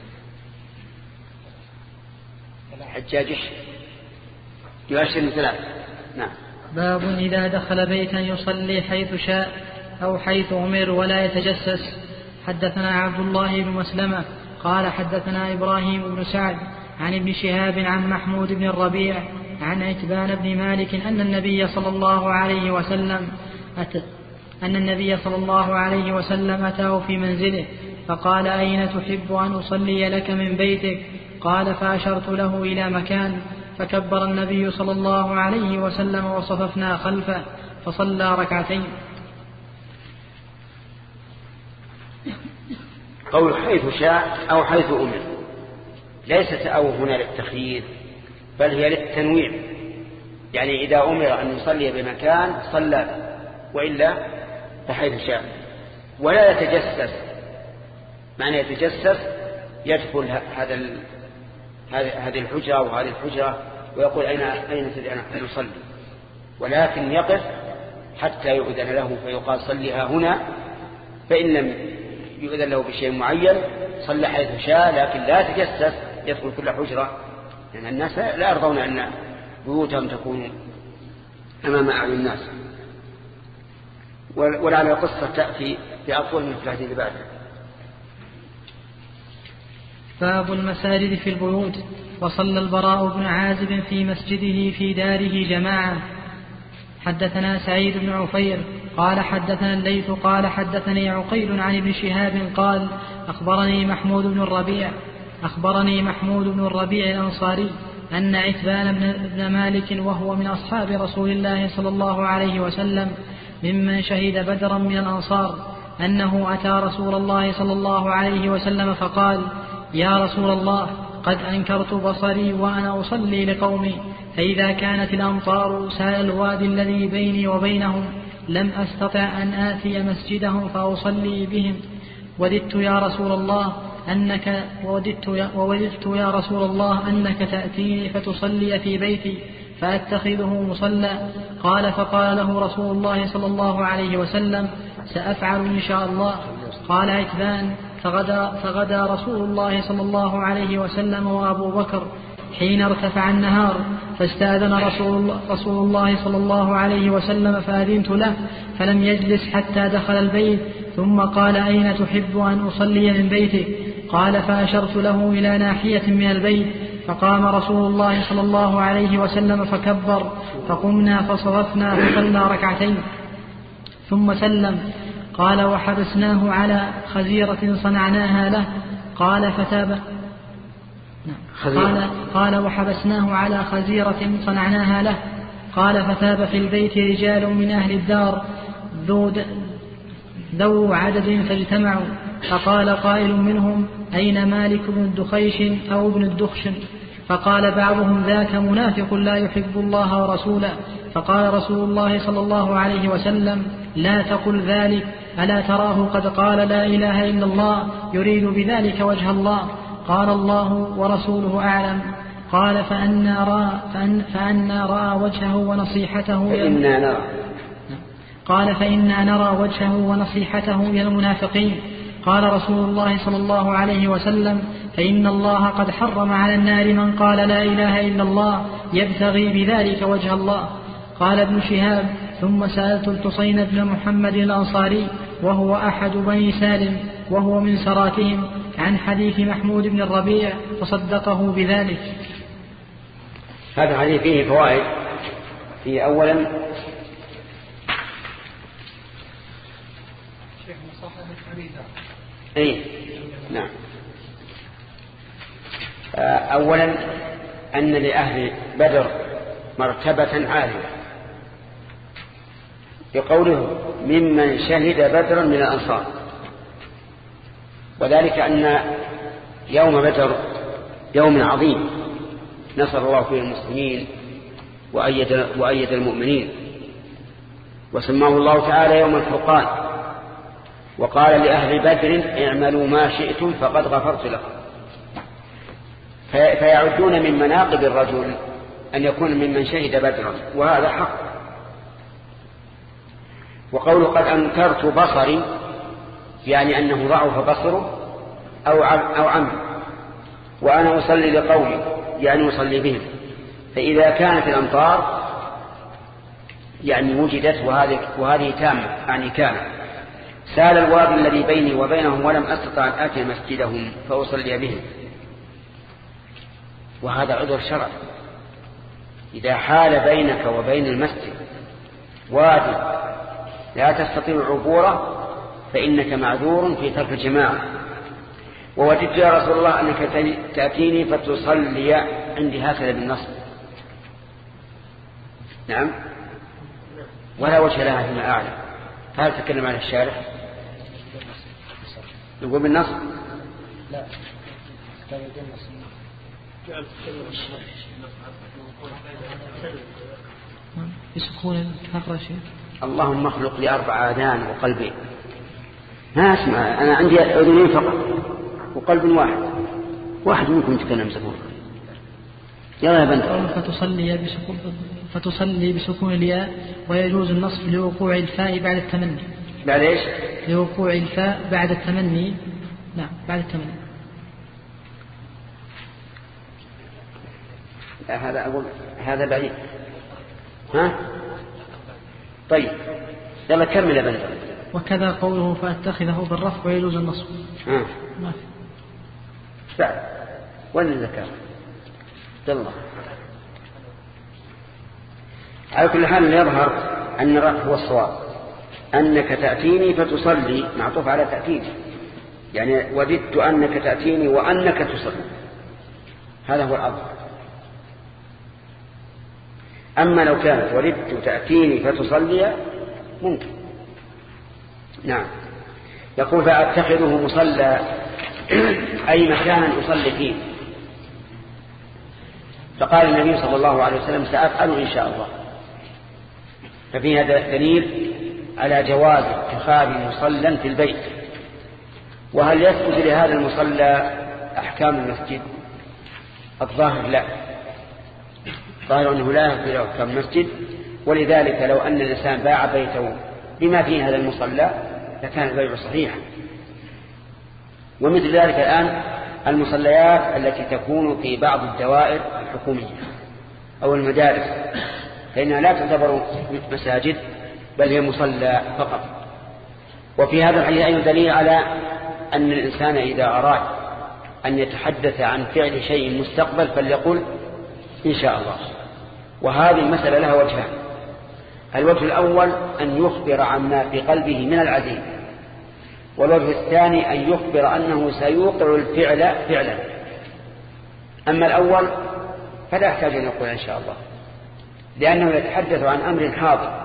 حجاج يؤشر ثلاث. نعم. باب إذا دخل بيتا يصلي حيث شاء أو حيث أمر ولا يتجسس. حدثنا عبد الله بن مسلمة قال حدثنا إبراهيم بن سعد عن ابن شهاب عن محمود بن الربيع عن عتبان بن مالك أن النبي صلى الله عليه وسلم أت... أن النبي صلى الله عليه وسلم أتاه في منزله فقال أين تحب أن أصلي لك من بيتك؟ قال فأشرت له إلى مكان فكبر النبي صلى الله عليه وسلم وصففنا خلفه فصلى ركعتين. قول حيث شاء أو حيث أمر ليست أو هنا للتخيير بل هي للتنويع، يعني إذا أمر أن يصلي بمكان صلى وإلا فحيث شاء. ولا يتجسس، معنى يتجسس يدخل هذا هذه الحجرة وهذه الحجرة ويقول أين أين تريد أن يصلي، ولكن يقف حتى يؤذن له فيقال صليها هنا، فإن لم يؤذن له بشيء معين صلى حيث شاء، لكن لا تجسس يدخل كل حجرة، لأن يعني الناس لا يرضون أن بيوتهم تكون أمام أعين الناس. ولعل القصة تأتي بأطول من الحديث اللي بعده. باب المساجد في البيوت. وصلى البراء بن عازب في مسجده في داره جماعة. حدثنا سعيد بن عفير قال حدثنا الليث قال حدثني عقيل عن ابن شهاب قال أخبرني محمود بن الربيع أخبرني محمود بن الربيع الأنصاري أن عتبان بن مالك وهو من أصحاب رسول الله صلى الله عليه وسلم ممن شهد بدرا من الأنصار أنه أتى رسول الله صلى الله عليه وسلم فقال: يا رسول الله، قد أنكرت بصري وأنا أصلي لقومي، فإذا كانت الأمطار سال الوادي الذي بيني وبينهم لم أستطع أن آتي مسجدهم فأصلي بهم. وددت يا رسول الله أنك ووددت يا, ووددت يا رسول الله أنك تأتيني فتصلي في بيتي فأتخذه مصلى. قال: فقال له رسول الله صلى الله عليه وسلم: سأفعل إن شاء الله. قال عتبان: فغدا, فغدا رسول الله صلى الله عليه وسلم وأبو بكر حين ارتفع النهار، فاستأذن رسول الله, رسول الله صلى الله عليه وسلم فأذنت له، فلم يجلس حتى دخل البيت، ثم قال: أين تحب أن أصلي من بيتك؟ قال: فأشرت له إلى ناحية من البيت، فقام رسول الله صلى الله عليه وسلم فكبر، فقمنا فصرفنا فصلى ركعتين ثم سلم. قال: وحبسناه على خزيرة صنعناها له. قال: فتاب قال, قال وحبسناه على خزيرة صنعناها له. قال: فتاب في البيت رجال من أهل الدار ذو, ذو عدد فاجتمعوا، فقال قائل منهم: أين مالك بن الدخيش أو ابن الدخشن؟ فقال بعضهم: ذاك منافق لا يحب الله ورسوله. فقال رسول الله صلى الله عليه وسلم: لا تقل ذلك، ألا تراه قد قال لا إله إلا الله يريد بذلك وجه الله؟ قال: الله ورسوله أعلم. قال: فأنا رأى, فأن فأنا رأى وجهه ونصيحته فإنا نرى قال: فإنا نرى وجهه ونصيحته إلى المنافقين. قال رسول الله صلى الله عليه وسلم: فإن الله قد حرم على النار من قال لا إله إلا الله يبتغي بذلك وجه الله. قال ابن شهاب: ثم سألت الحسين بن محمد الأنصاري وهو أحد بني سالم وهو من سراتهم عن حديث محمود بن الربيع فصدقه بذلك. هذا الحديث فيه فوائد. في أولا اي نعم أولا أن لأهل بدر مرتبة عالية، بقوله ممن شهد بدرا من الأنصار، وذلك أن يوم بدر يوم عظيم نصر الله فيه المسلمين وأيد, وأيد المؤمنين، وسماه الله تعالى يوم الفرقان، وقال لأهل بدر: اعملوا ما شئتم فقد غفرت لكم. فيعدون من مناقب الرجل أن يكون ممن شهد بدرا، وهذا حق. وقوله قد أنكرت بصري يعني أنه ضعف بصره أو أو عمي، وأنا أصلي لقومي يعني أصلي بهم. فإذا كانت الأمطار يعني وجدت وهذه وهذه تامة يعني كانت سال الوادي الذي بيني وبينهم ولم أستطع أن آتي مسجدهم فأصلي بهم، وهذا عذر شرعي. إذا حال بينك وبين المسجد وادي لا تستطيع عبوره فإنك معذور في ترك الجماعة. ووددت يا رسول الله أنك تأتيني فتصلي عندي هكذا بالنصب. نعم، ولا وجه لها فيما أعلم. هل تكلم عن الشارع؟ نقول بالنصب؟ لا، بسكون الفقرة شيء. اللهم اخلق لي أربع آذان وقلبين. ما أسمع، أنا عندي أذنين فقط وقلب واحد، واحد منكم يتكلم سكون. يلا يا بنت. فتصلي بسكون فتصلي بسكون الياء، ويجوز النصب لوقوع الفاء بعد التمني. بعد ايش؟ لوقوع الفاء بعد التمني. نعم، بعد التمني. هذا أقول هذا بعيد. ها؟ طيب يلا كمل يا بنت. وكذا قوله فأتخذه بالرفع ويجوز النصب. ها. ما في. بعد. وين الذكر؟ يلا. على كل حال يظهر أن الرفع هو الصواب، أنك تأتيني فتصلي معطوف على تأتيني، يعني وددت أنك تأتيني وأنك تصلي، هذا هو الأفضل. أما لو كانت وددت تأتيني فتصلي ممكن. نعم. يقول فأتخذه مصلى أي مكانا أصلي فيه. فقال النبي صلى الله عليه وسلم سأفعل إن شاء الله. ففي هذا دليل على جواز اتخاذ مصلى في البيت. وهل يثبت لهذا المصلى أحكام المسجد؟ الظاهر لا، الظاهر أنه لا يثبت له أحكام المسجد، ولذلك لو أن الإنسان باع بيته بما فيه هذا المصلى لكان البيع صحيحا. ومثل ذلك الآن المصليات التي تكون في بعض الدوائر الحكومية أو المدارس، فإنها لا تعتبر مساجد بل هي مصلى فقط. وفي هذا الحديث أيضا دليل على أن الإنسان إذا أراد أن يتحدث عن فعل شيء مستقبل فليقل إن شاء الله. وهذه المسألة لها وجهان: الوجه الأول أن يخبر عما في قلبه من العزيمة، والوجه الثاني أن يخبر أنه سيوقع الفعل فعلا. أما الأول فلا يحتاج أن يقول إن شاء الله، لأنه يتحدث عن أمر حاضر.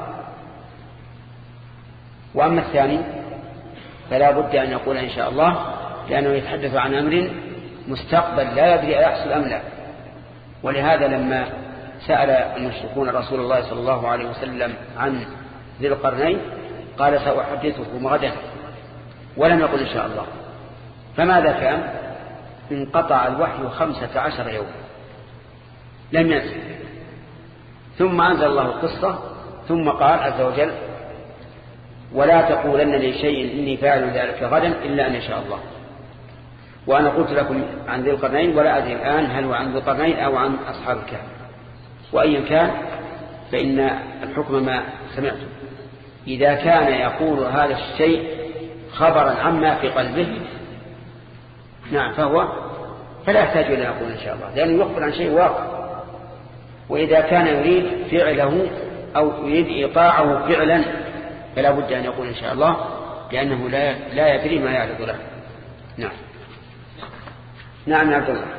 وأما الثاني فلا بد أن يقول إن شاء الله، لأنه يتحدث عن أمر مستقبل لا يدري أيحصل أم لا. ولهذا لما سأل المشركون رسول الله صلى الله عليه وسلم عن ذي القرنين قال سأحدثكم غدا، ولم يقل إن شاء الله. فماذا كان؟ انقطع الوحي خمسة عشر يوم لم ينزل، ثم أنزل الله القصة، ثم قال عز وجل ولا تقولن لشيء إني فاعل ذلك غدا إلا أن يشاء الله. وأنا قلت لكم عن ذي القرنين ولا أدري الآن هل هو عن ذي القرنين أو عن أصحاب الكهف، وأيا كان فإن الحكم ما سمعتم. إذا كان يقول هذا الشيء خبرا عما في قلبه نعم فهو فلا يحتاج إلى يقول إن شاء الله، لأنه يخبر عن شيء واقع. وإذا كان يريد فعله أو يريد إيقاعه فعلا فلا بد أن يقول إن شاء الله، لأنه لا لا يدري ما يعرض له. نعم. نعم يا عبد الله.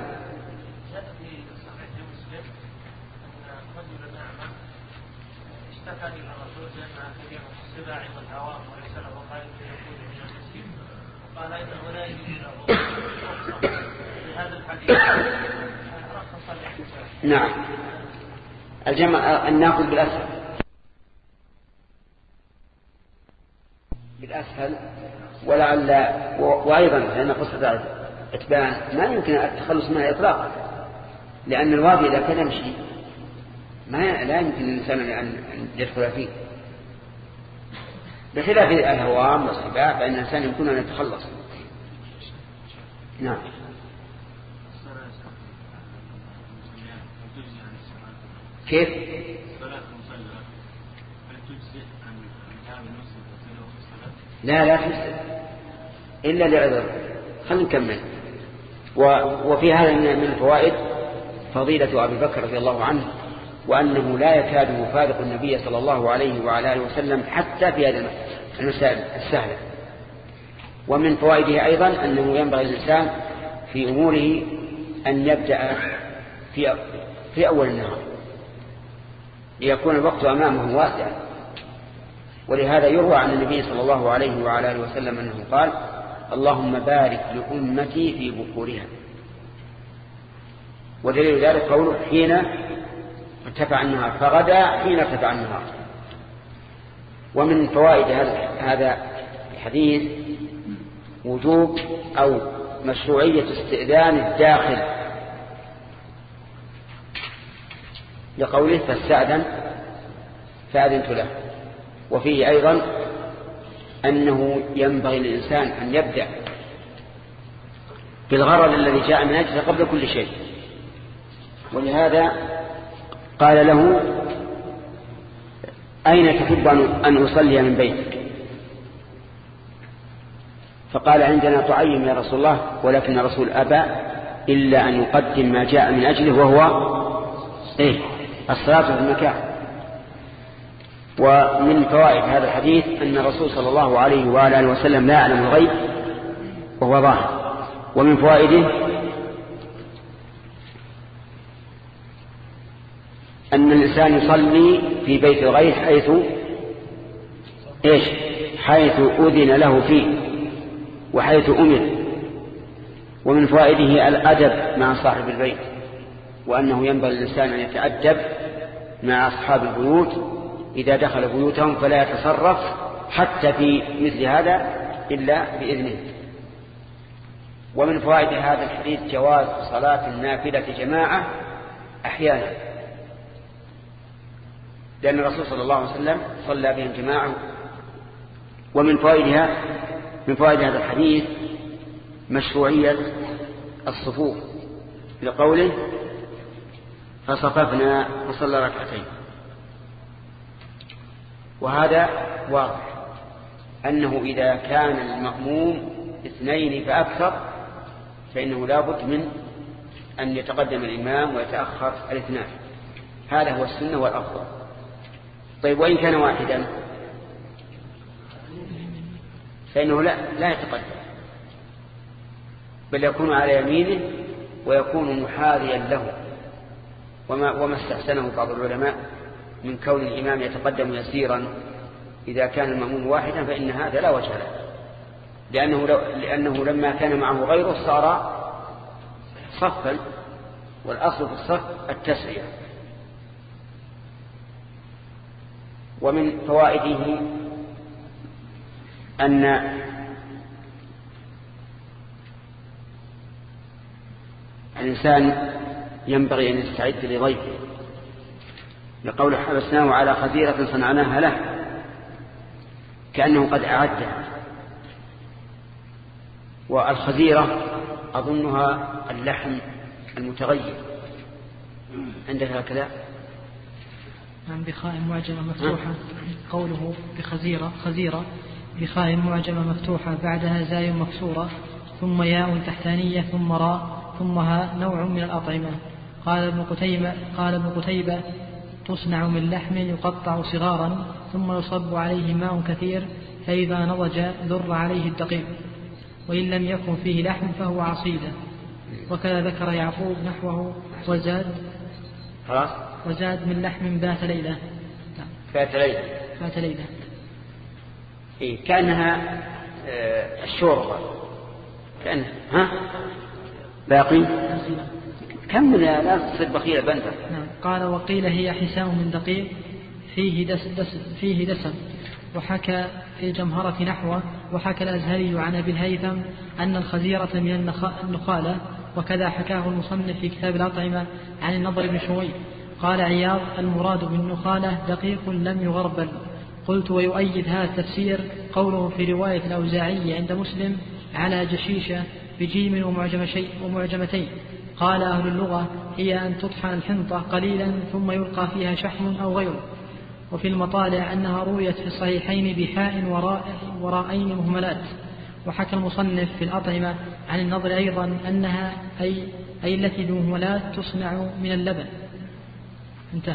اشتكى إلى الرسول بأنها كبيرة السباع والهوام وليس له خالق يقول من المسجد، وقال إنه لا يجوز له في هذا الحديث رخص الاحتساب. نعم. الجمع أن نأخذ بالأسهل بالأسهل ولعل وأيضا لأن قصة عتبان ما يمكن التخلص منها إطلاقا، لأن الوادي إذا كان يمشي ما لا يمكن الإنسان أن يدخل فيه، بخلاف الهوام والسباع فإن الإنسان يمكن أن يتخلص. نعم. كيف؟ لا لا تجزئ إلا لعذر. خلينا نكمل. وفي هذا من الفوائد فضيلة أبي بكر رضي الله عنه، وأنه لا يكاد يفارق النبي صلى الله عليه وعلى آله وسلم حتى في هذه المسائل السهلة. ومن فوائده أيضا أنه ينبغي الإنسان في أموره أن يبدأ في في أول النهار ليكون الوقت أمامه واسعا. ولهذا يروى عن النبي صلى الله عليه وعلى آله وسلم أنه قال اللهم بارك لأمتي في بكورها. ودليل ذلك قوله حين ارتفع النهار، فغدا حين ارتفع النهار. ومن فوائد هذا الحديث وجوب أو مشروعية استئذان الداخل لقوله فاستأذن فأذنت له. وفيه أيضا أنه ينبغي للإنسان أن يبدأ بالغرض الذي جاء من أجله قبل كل شيء. ولهذا قال له أين تحب أن أصلي من بيتك؟ فقال عندنا تعين يا رسول الله، ولكن الرسول أبى إلا أن يقدم ما جاء من أجله وهو إيه؟ الصلاة في المكان. ومن فوائد هذا الحديث أن الرسول صلى الله عليه وآله وسلم لا يعلم الغيب وهو ظاهر. ومن فوائده أن الإنسان يصلي في بيت الغير حيث إيش حيث أذن له فيه وحيث أمر. ومن فوائده الأدب مع صاحب البيت، وأنه ينبغي للإنسان أن يتأدب مع أصحاب البيوت إذا دخل بيوتهم، فلا يتصرف حتى في مثل هذا إلا بإذنه. ومن فوائد هذا الحديث جواز صلاة النافلة جماعة أحيانا، لأن الرسول صلى الله عليه وسلم صلى بهم جماعة. ومن فوائدها من فوائد هذا الحديث مشروعية الصفوف لقوله فصففنا وصلى ركعتين. وهذا واضح أنه إذا كان المأموم اثنين فأكثر فإنه لا بد من أن يتقدم الإمام ويتأخر الاثنان، هذا هو السنة والأفضل. طيب وإن كان واحدا فإنه لا, لا يتقدم، بل يكون على يمينه ويكون محاذيا له. وما, وما استحسنه بعض العلماء من كون الإمام يتقدم يسيرا إذا كان المأموم واحدا، فإن هذا لا وجه له، لأنه, لأنه لما كان معه غيره صار صفا، والأصل في الصف التسعية. ومن فوائده أن الإنسان ينبغي أن يستعد لضيفه، لقول حبسناه على خزيرة صنعناها له، كأنه قد أعدها. والخزيرة أظنها اللحم المتغير عندك هكذا نعم، بخاء معجمة مفتوحة. قوله بخزيرة خزيرة بخاء معجمة مفتوحة بعدها زاي مكسورة ثم ياء تحتانية ثم راء ثم ها نوع من الأطعمة. قال ابن قتيبة قال ابن قتيبة تصنع من لحم يقطع صغارا ثم يصب عليه ماء كثير، فإذا نضج ذر عليه الدقيق، وإن لم يكن فيه لحم فهو عصيدة. وكذا ذكر يعقوب نحوه وزاد خلاص وزاد من لحم بات ليلة بات ليلة بات ليلة إيه كأنها آه الشوربة كأنها ها باقي كم لا تصير بخيلة بنتك. نعم. قال وقيل هي حسام من دقيق فيه دس دس فيه دسم. وحكى في الجمهرة نحوه. وحكى الأزهري عن أبي الهيثم أن الخزيرة من النخالة، وكذا حكاه المصنف في كتاب الأطعمة عن النضر بن شوي. قال عياض المراد بالنخالة دقيق لم يغربل. قلت ويؤيد هذا التفسير قوله في رواية الأوزاعي عند مسلم على جشيشة بجيم ومعجمتين. قال أهل اللغة هي أن تطحن الحنطة قليلا ثم يلقى فيها شحم أو غيره. وفي المطالع أنها رويت في الصحيحين بحاء وراء وراءين مهملات. وحكى المصنف في الأطعمة عن النضر أيضا أنها أي, أي التي بمهملات تصنع من اللبن. انتهى.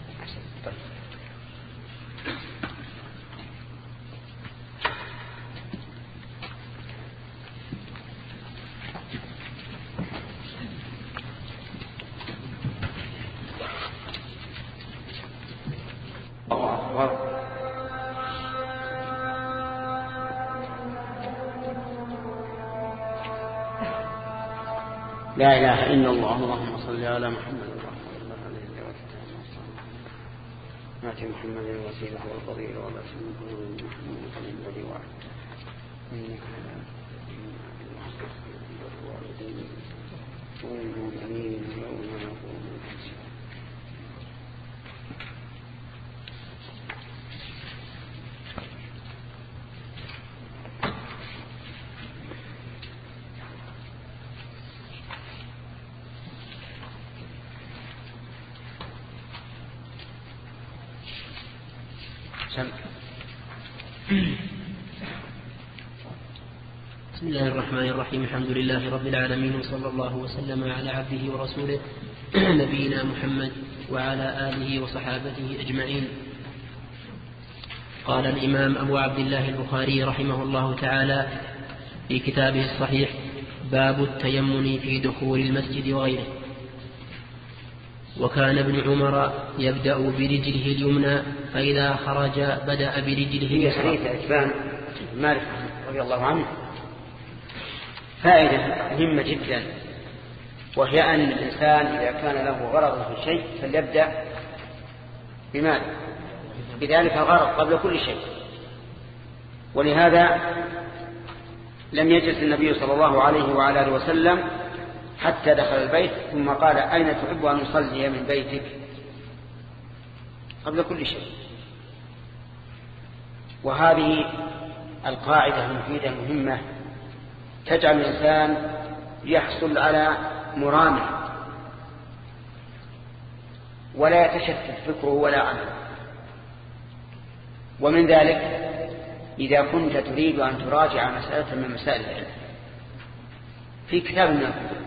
لا إله إلا الله. اللهم صل على محمد ناتي محمد الوسيلة والفضيلة ولا سنة محمد الذي وعد إنك على الوالدين والمؤمنين يوم يقوم الحساب. بسم الله الرحمن الرحيم. الحمد لله رب العالمين، وصلى الله وسلم على عبده ورسوله نبينا محمد وعلى آله وصحابته أجمعين. قال الإمام أبو عبد الله البخاري رحمه الله تعالى: في كتابه الصحيح باب التيمم في دخول المسجد وغيره. وكان ابن عمر يبدأ برجله اليمنى فإذا خرج بدأ برجله اليسرى. حديث عتبان بن مالك رضي الله عنه فائدة مهمة جدا، وهي أن الإنسان إذا كان له غرض في شيء فليبدأ بماذا؟ بذلك الغرض قبل كل شيء. ولهذا لم يجلس النبي صلى الله عليه وعلى آله وسلم حتى دخل البيت ثم قال أين تحب أن نصلي من بيتك قبل كل شيء. وهذه القاعدة المفيدة المهمة تجعل الإنسان يحصل على مرامه ولا يتشتت فكره ولا عمله. ومن ذلك إذا كنت تريد أن تراجع مسألة من مسائل العلم في كتاب من الكتب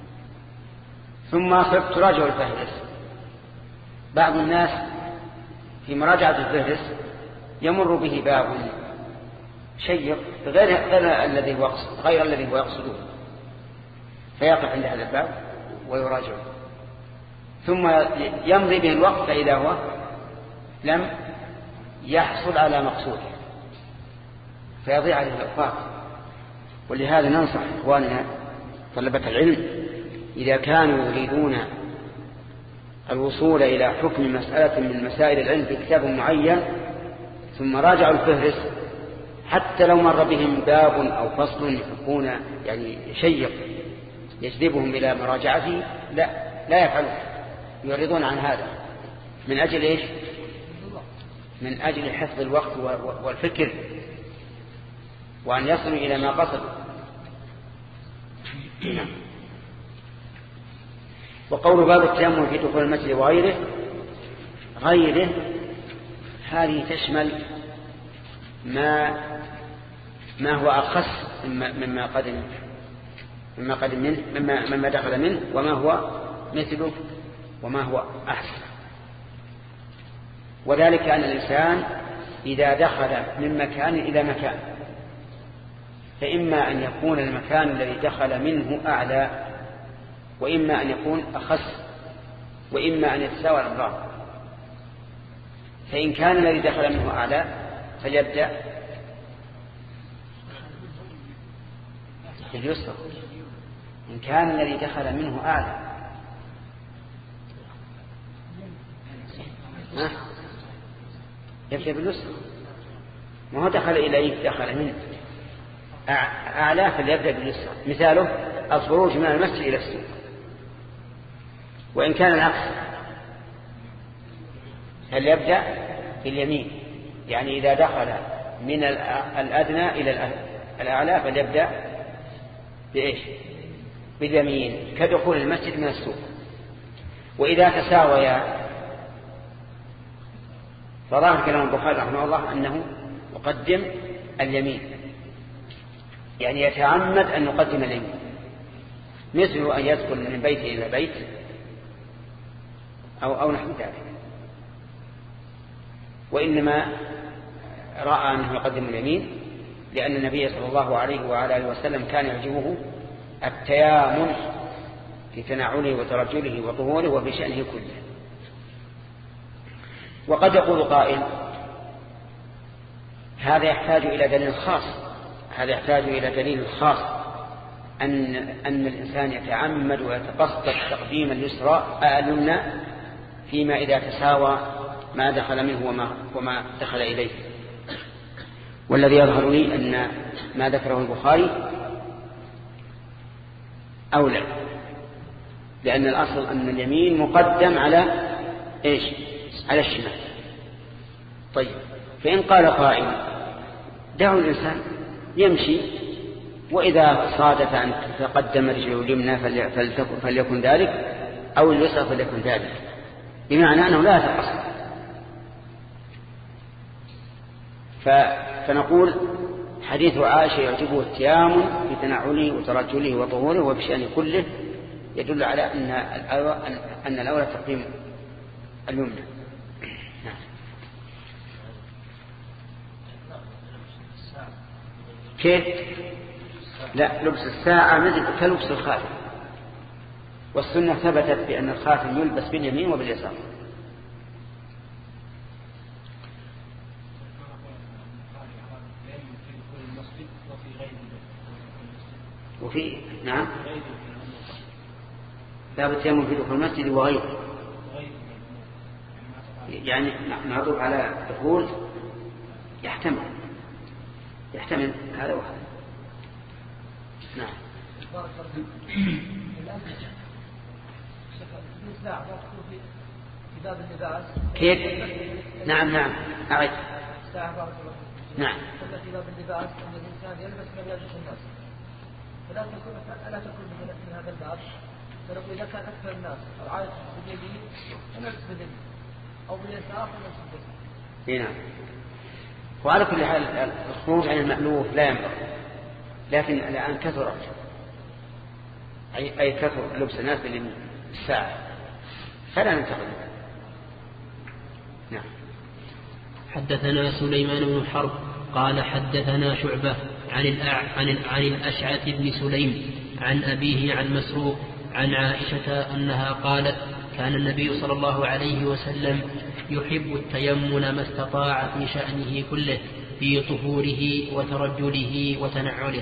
ثم صرت تراجع الفهرس، بعض الناس في مراجعة الفهرس يمر به باب شيق غير, غير الذي هو يقصد غير الذي هو يقصده فيقف عند هذا الباب ويراجعه، ثم يمضي به الوقت فإذا هو لم يحصل على مقصوده فيضيع عليه الأوقات. ولهذا ننصح إخواننا طلبة العلم إذا كانوا يريدون الوصول إلى حكم مسألة من مسائل العلم في كتاب معين ثم راجعوا الفهرس حتى لو مر بهم باب أو فصل يكون يعني شيق يجذبهم إلى مراجعته لا لا يفعلون، يعرضون عن هذا من أجل إيش؟ من أجل حفظ الوقت والفكر وأن يصلوا إلى ما قصدوا. وقول باب التيمم في دخول المسجد وغيره غيره هذه تشمل ما ما هو أخص مما قدم مما قدم منه مما, مما دخل منه وما هو مثله وما هو أحسن. وذلك أن الإنسان إذا دخل من مكان إلى مكان فإما أن يكون المكان الذي دخل منه أعلى وإما أن يكون أخص وإما أن يتساوى الأمران. فإن كان الذي دخل منه أعلى فليبدأ باليسر، إن كان الذي دخل منه أعلى ها يبدأ باليسر، ما هو دخل إليه دخل منه أعلى فليبدأ باليسر. مثاله الخروج من المسجد إلى السوق. وإن كان العكس فليبدأ باليمين، يعني إذا دخل من الأدنى إلى الأعلى فليبدأ بإيش؟ باليمين كدخول المسجد من السوق. وإذا تساويا فظاهر كلام البخاري رحمه الله أنه يقدم اليمين، يعني يتعمد أن يقدم اليمين، مثل أن يدخل من بيت إلى بيت أو, أو نحو ذلك. وإنما رأى أنه يقدم اليمين لأن النبي صلى الله عليه وعلى آله وسلم كان يعجبه التيامن في تناوله وترجله وطهوره وفي شأنه كله. وقد يقول قائل هذا يحتاج إلى دليل خاص، هذا يحتاج إلى دليل خاص أن, أن الإنسان يتعمد ويتقصد تقديم اليسرى اليمنى فيما إذا تساوى ما دخل منه وما, وما دخل إليه. والذي يظهر لي أن ما ذكره البخاري أولى، لأن الأصل أن اليمين مقدم على إيش؟ على الشمال. طيب فإن قال قائل دعوا الإنسان يمشي وإذا صادف أن تقدم رجله اليمنى فليكن ذلك أو اليسرى فليكن ذلك، بمعنى أنه لا يتقصد. فنقول حديث عائشة يعجبه التيامن في تناوله وترجله وطهوره وبشأنه كله يدل على أن أن الأولى تقديم اليمنى. كيف؟ لا، لبس الساعة مثل كلبس الخاتم، والسنة ثبتت بأن الخاتم يلبس باليمين وباليسار. وفي نعم لا بالتيمم في دخول المسجد وغيره، يعني معروف على دخول يحتمل يحتمل هذا وهذا. نعم. كيف؟ نعم نعم أعيد. نعم. في باب اللباس أن الإنسان يلبس ما يلبس الناس، فلا تكون ألا تكون من هذا الباب. فنقول إذا كان أكثر الناس العائد باليمين فنلبس باليمين أو باليسار فنلبس باليسار. نعم. وعلى كل حال الخروج عن المألوف لا ينبغي، لكن الآن كثرت أي كثر لبس الناس باليمين الساعة فلا ننتقل. نعم. حدثنا سليمان بن حرب قال حدثنا شعبة عن عن عن الأشعث بن سليم عن أبيه عن مسروق عن عائشة أنها قالت كان النبي صلى الله عليه وسلم يحب التيمن ما استطاع في شأنه كله في طهوره وترجله وتنعله.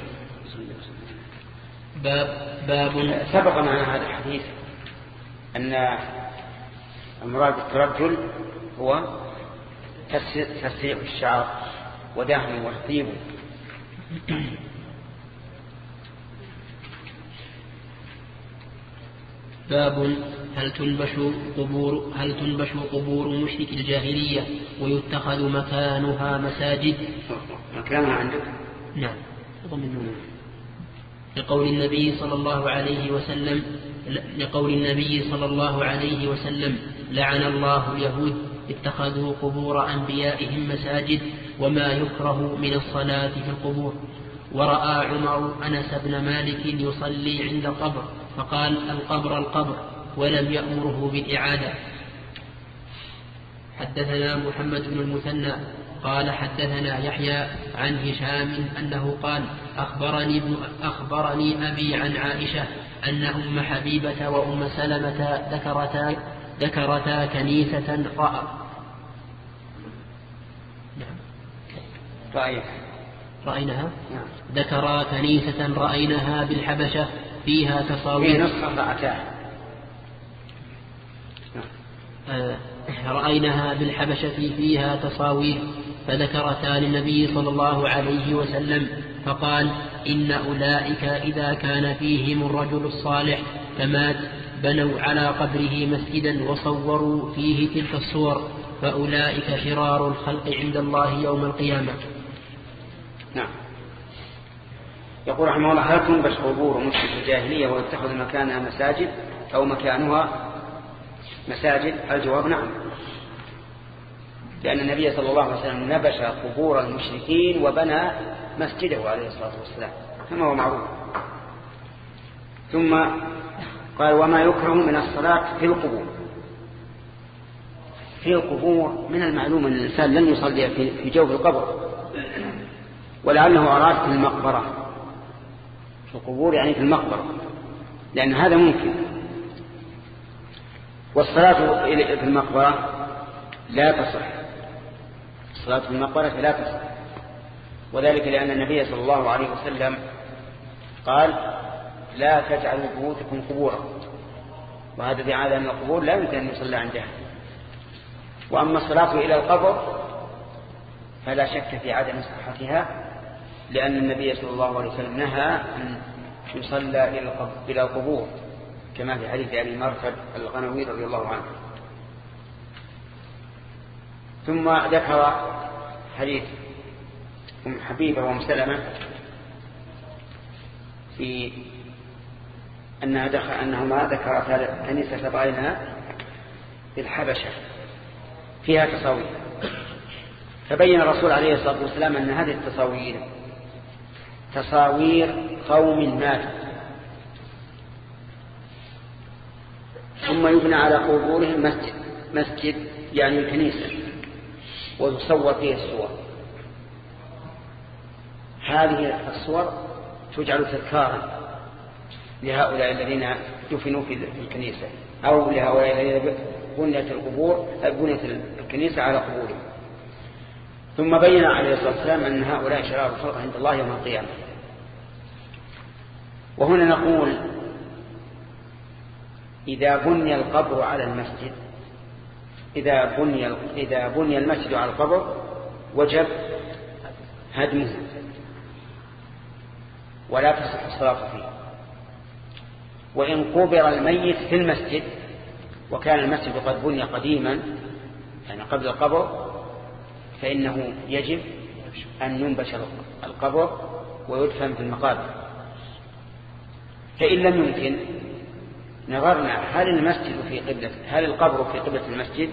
باب باب سبق معنا هذا الحديث أن المراد بالترجل هو تسريع الشعر ودهنه وتطيبه. باب هل تنبش قبور هل تنبش قبور مشرك الجاهلية ويتخذ مكانها مساجد؟ مكانها عندك؟ نعم. لقول النبي صلى الله عليه وسلم لقول النبي صلى الله عليه وسلم لعن الله اليهود اتخذوا قبور أنبيائهم مساجد وما يكره من الصلاة في القبور. ورأى عمر أنس بن مالك يصلي عند قبر فقال القبر القبر ولم يأمره بالإعادة. حدثنا محمد بن المثنى قال حدثنا يحيى عن هشام أنه قال أخبرني, أخبرني أبي عن عائشة أن أم حبيبة وأم سلمة ذكرتا, ذكرتا كنيسة رأى رأيها رأيناها ذكرا كنيسة رأيناها بالحبشة فيها تصاوير آه رأيناها بالحبشة فيها تصاوير فذكرتا للنبي صلى الله عليه وسلم فقال إن أولئك إذا كان فيهم الرجل الصالح فمات بنوا على قبره مسجدا وصوروا فيه تلك الصور فأولئك شرار الخلق عند الله يوم القيامة. نعم. يقول رحمه الله هل تنبش قبور مشرك الجاهلية ويتخذ مكانها مساجد أو مكانها مساجد؟ الجواب نعم، لأن النبي صلى الله عليه وسلم نبش قبور المشركين وبنى مسجده عليه الصلاة والسلام كما هو معروف. ثم قال وما يكره من الصلاة في القبور. في القبور من المعلوم أن الإنسان لن يصلي في جوف القبر، ولعله أراد في المقبرة. في القبور يعني في المقبرة، لأن هذا ممكن. والصلاة في المقبرة لا تصح، الصلاة في المقبرة لا تصح، وذلك لأن النبي صلى الله عليه وسلم قال لا تجعلوا بيوتكم قبورا، وهذا دعاء من القبور لا يمكن أن يصلى عندها. وأما الصلاة إلى القبر فلا شك في عدم صحتها، لأن النبي صلى الله عليه وسلم نهى أن يصلى إلى القبور كما في حديث أبي مرثد الغنوي رضي الله عنه. ثم ذكر حديث أم حبيبة وأم سلمة في أنها دخل أنهما ذكرتا كنيسة رأيناها في الحبشة فيها تصاوير، فبين الرسول عليه الصلاة والسلام أن هذه التصاوير تصاوير قوم ماتوا ثم يبنى على قبورهم مسجد مسجد يعني الكنيسة ويصور فيه الصور. هذه الصور تجعل تذكارا لهؤلاء الذين دفنوا في الكنيسة، أو لهؤلاء الذين بنيت القبور بنيت الكنيسة على قبورهم. ثم بين عليه الصلاة والسلام أن هؤلاء شرار الخلق عند الله يوم القيامة. وهنا نقول إذا بني القبر على المسجد إذا بني إذا بني المسجد على القبر وجب هدمه ولا تصح الصلاة فيه. وإن قبر الميت في المسجد وكان المسجد قد بني قديما يعني قبل القبر فإنه يجب أن ينبش القبر ويدفن في المقابر. فإن لم يمكن نظرنا هل المسجد في قبلة هل القبر في قبلة المسجد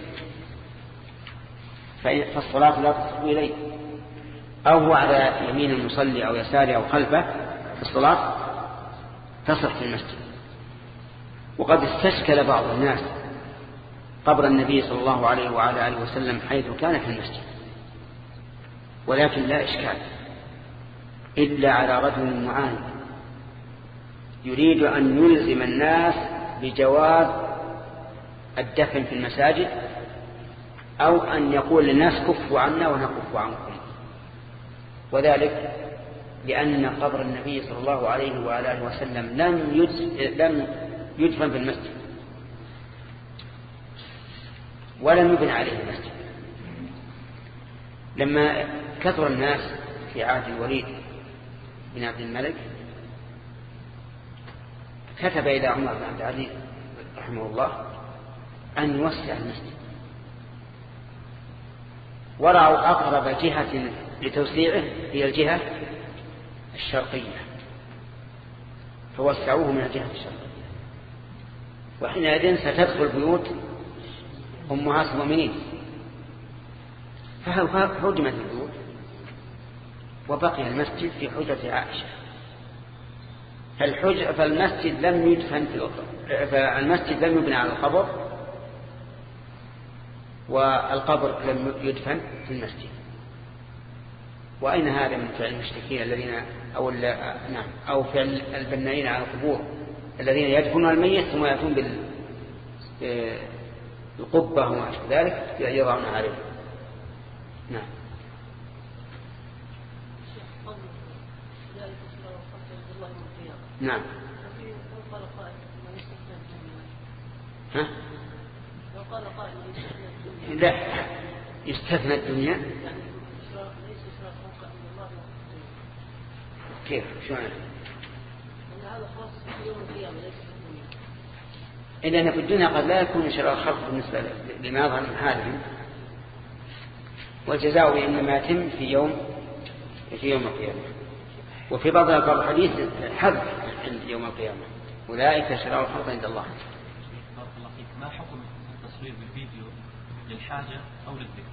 فالصلاة لا تصح إليه، أو هو على يمين المصلي أو يساره أو خلفه الصلاة تصح في المسجد. وقد استشكل بعض الناس قبر النبي صلى الله عليه وعلى آله وسلم حيث كان في المسجد، ولكن لا إشكال إلا على رجل معاند يريد أن يلزم الناس بجواز الدفن في المساجد، أو أن يقول للناس كفوا عنا ونكف عنكم. وذلك لأن قبر النبي صلى الله عليه وعلى آله وسلم لم لم يدفن في المسجد ولم يبنى عليه المسجد. لما كثر الناس في عهد الوليد بن عبد الملك كتب إلى عمر بن عبد العزيز رحمه الله أن يوسع المسجد، ورعوا أقرب جهة لتوسيعه هي الجهة الشرقية فوسعوه من الجهة الشرقية. وحينئذ ستدخل بيوت أمهات المؤمنين فهدمت البيوت وبقي المسجد في حجرة عائشة. فالحجر فالمسجد لم يدفن في القبر، فالمسجد لم يبنى على القبر والقبر لم يدفن في المسجد. وأين هذا من فعل المشركين الذين أو نعم أو فعل البنائين على القبور الذين يدفنون الميت ثم يأتون بالقبة وما أشبه ذلك يضعون عليه. نعم. نعم. ها؟ لا يستثنى الدنيا كيف شو معنى؟ إلا أن في الدنيا قد لا يكون شرار الخلق بالنسبة لما يظهر من حالهم، والجزاء إنما يتم في يوم في يوم القيامة. وفي بعض الحديث حذف عند يوم القيامة أولئك شرار الخلق عند الله. ما حكم التصوير بالفيديو للحاجة أو للذكر؟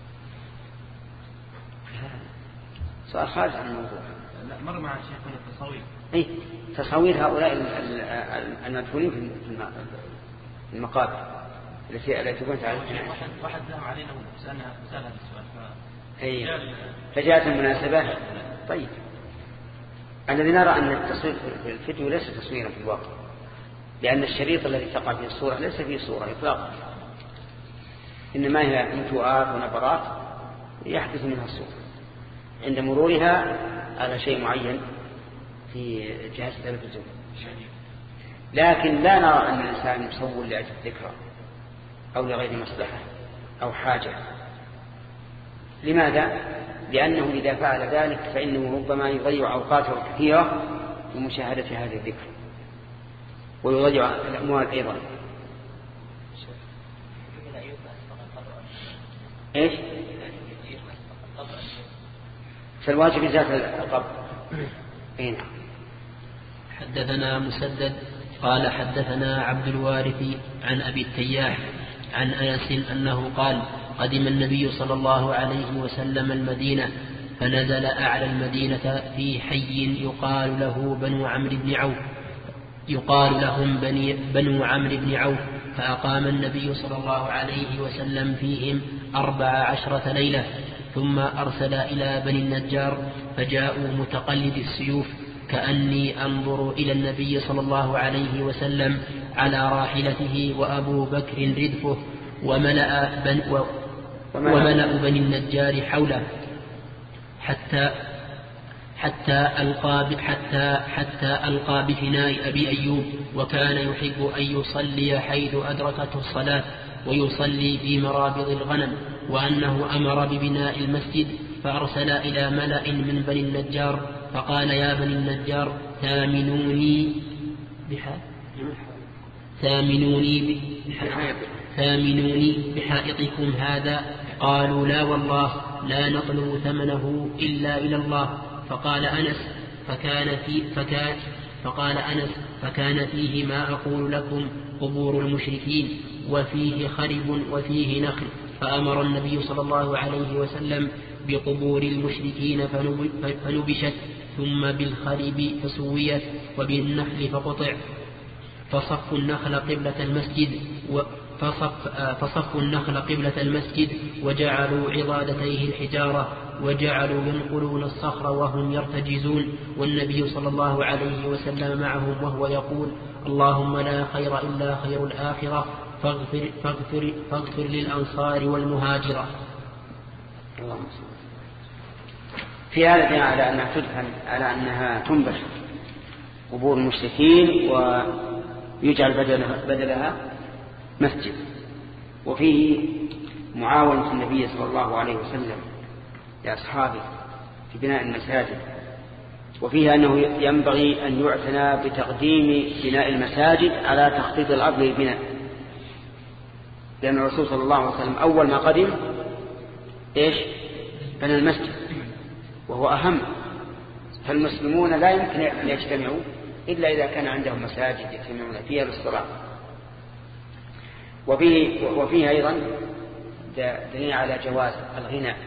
سؤال خارج عن الموضوع. لا مر مع شيخنا التصوير. أي تصوير هؤلاء المدفونين في المقابر التي التي كنت عليها. واحد واحد ذهب علينا وسألنا سأل هذا السؤال. أي فجاءت المناسبة. طيب الذي نرى أن التصوير في الفيديو ليس تصويرا في الواقع، لأن الشريط الذي تقع فيه الصورة ليس فيه صورة إطلاقا، إنما هي انتوءات ونبرات يحدث منها الصورة عند مرورها على شيء معين في جهاز التلفزيون. لكن لا نرى أن الإنسان يصور لأجل ذكرى أو لغير مصلحة أو حاجة. لماذا؟ لأنه إذا فعل ذلك فإنه ربما يضيع أوقاته كثيرة في مشاهدة هذه الذكر ويضيع الأموال أيضا. إيش؟ فالواجب إزالة القبر. أين؟ حدثنا مسدد قال حدثنا عبد الوارث عن أبي التياح عن أنس أنه قال قدم النبي صلى الله عليه وسلم المدينة فنزل أعلى المدينة في حي يقال له بنو عمرو بن عوف يقال لهم بني بنو عمرو بن عوف فأقام النبي صلى الله عليه وسلم فيهم أربع عشرة ليلة ثم أرسل إلى بني النجار فجاءوا متقلد السيوف كأني أنظر إلى النبي صلى الله عليه وسلم على راحلته وأبو بكر ردفه وملأ, بن و وملأ بني النجار حوله حتى حتى ألقى حتى حتى ألقى بفناء أبي أيوب، وكان يحب أن يصلي حيث أدركته الصلاة ويصلي في مرابض الغنم، وأنه أمر ببناء المسجد فأرسل إلى ملأ من بني النجار فقال: يا بني النجار ثامنوني بحائط ثامنوني ثامنوني بحائطكم هذا. قالوا: لا والله لا نطلب ثمنه إلا إلى الله. فقال أنس فكان في فكان فقال أنس فكان فيه ما أقول لكم قبور المشركين وفيه خرب وفيه نخل، فأمر النبي صلى الله عليه وسلم بقبور المشركين فنبشت، ثم بالخرب فسويت، وبالنخل فقطع، فصفوا النخل قبلة المسجد و فصف, فصفوا النخل قبلة المسجد وجعلوا عضادتيه الحجارة، وجعلوا ينقلون الصخر وهم يرتجزون، والنبي صلى الله عليه وسلم معهم وهو يقول: اللهم لا خير إلا خير الآخرة فاغفر, فاغفر, فاغفر للأنصار والمهاجرة. في هذا دليل على أنها تدفن، على أنها تنبش قبور المشركين ويجعل بدلها مسجد. وفيه معاونة النبي صلى الله عليه وسلم لأصحابه في بناء المساجد، وفيه أنه ينبغي أن يعتنى بتقديم بناء المساجد على تخطيط الأرض للبناء، لأن الرسول صلى الله عليه وسلم أول ما قدم إيش؟ بنى المسجد، وهو أهم. فالمسلمون لا يمكن أن يجتمعوا إلا إذا كان عندهم مساجد يجتمعون فيها للصلاة. وفيه, وفيه أيضا دليل على جواز الغناء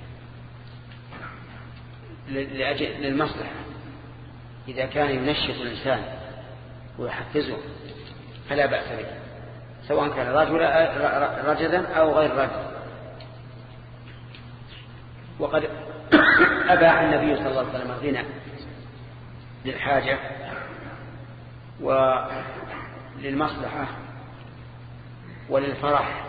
لأجل للمصلحة، إذا كان ينشط الإنسان ويحفزه فلا بأس به، سواء كان رجلا رجلا أو غير رجل. وقد أباح النبي صلى الله عليه وسلم الغناء للحاجة وللمصلحة وللفرح،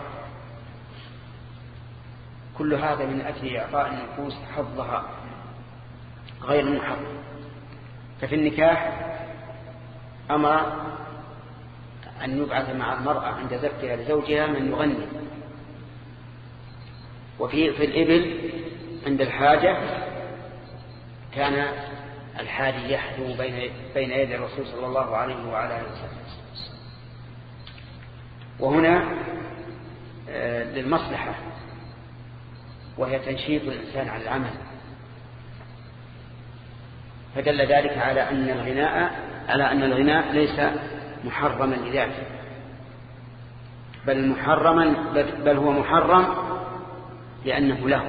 كل هذا من أجل إعطاء النفوس حظها غير المحرم. ففي النكاح أمر أن يبعث مع المرأة عند زفها لزوجها من يغني. وفي في الإبل عند الحاجة كان الحادي يحدو بين بين يدي الرسول صلى الله عليه وعلى آله وسلم. وهنا للمصلحة، وهي تنشيط الإنسان على العمل، فدل ذلك على أن الغناء على أن الغناء ليس محرما لذاته، بل محرما بل هو محرم لأنه له،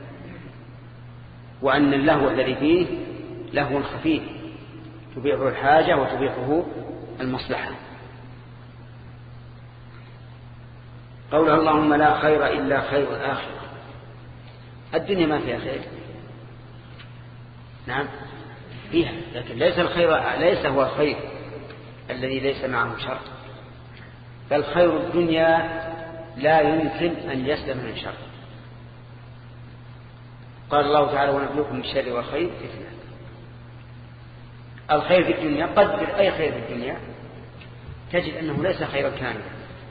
وأن اللهو الذي فيه لهو خفيف تبيحه الحاجة وتبيحه المصلحة. قوله اللهم لا خير إلا خير الآخرة، الدنيا ما فيها خير، نعم فيها، لكن ليس الخير ليس هو الخير الذي ليس معه شر، بل خير الدنيا لا يمكن أن يسلم من شر. قال الله تعالى ونبلوكم بالشر والخير فتنة. الخير في الدنيا قدر أي خير في الدنيا تجد أنه ليس خيرا كاملا،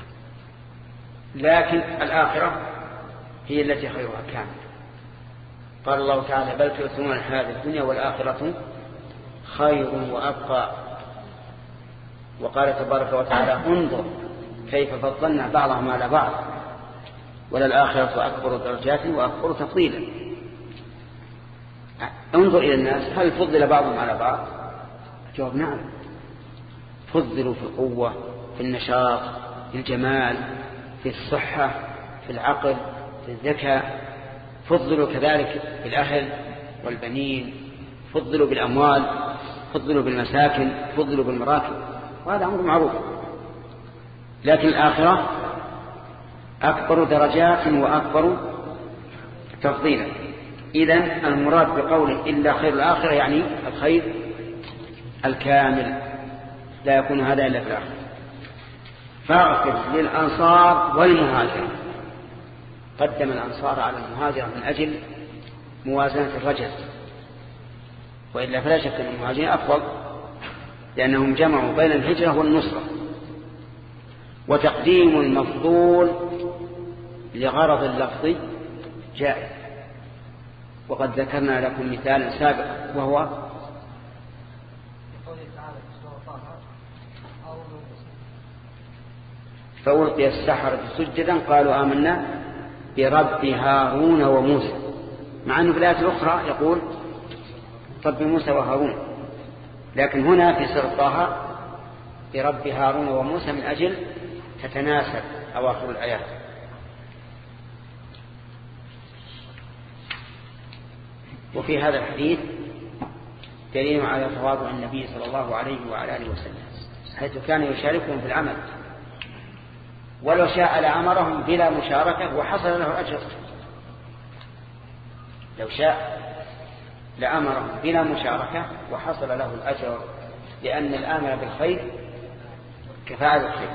لكن الآخرة هي التي خيرها كامل. قال الله تعالى بل تؤثرون الحياة الدنيا والآخرة خير وأبقى. وقال تبارك وتعالى انظر كيف فضلنا بعضهم على بعض وللآخرة أكبر درجات وأكبر تفضيلا. انظر إلى الناس، هل فضل بعضهم على بعض؟ جواب نعم، فضلوا في القوة، في النشاط، في الجمال، في الصحة، في العقل، في الذكاء، فضلوا كذلك في الأهل والبنين، فضلوا بالأموال، فضلوا بالمساكن، فضلوا بالمراكب، وهذا أمر معروف. لكن الآخرة أكبر درجات وأكبر تفضيلا. إذن المراد بقوله إلا خير الآخرة يعني الخير الكامل، لا يكون هذا إلا في الآخر. فاغفر للأنصار والمهاجرين، قدم الأنصار على المهاجرة من أجل موازنة الرجل، وإلا فلا شك أن المهاجرين أفضل، لأنهم جمعوا بين الهجرة والنصرة. وتقديم المفضول لغرض اللفظ جائز، وقد ذكرنا لكم مثالا سابقا وهو فألقي السحرة سجدا قالوا آمنا برب هارون وموسى، مع أنه في الآية الأخرى يقول رب موسى وهارون، لكن هنا في سورة طه برب هارون وموسى من أجل تتناسب أواخر الآيات. وفي هذا الحديث دليل على تواضع النبي صلى الله عليه وعلى آله وسلم، حيث كان يشاركهم في العمل، ولو شاء لأمرهم بلا مشاركة وحصل له أجر. لو شاء لأمرهم بلا مشاركة وحصل له الأجر، لأن الآمر بالخير كفاعل الخير.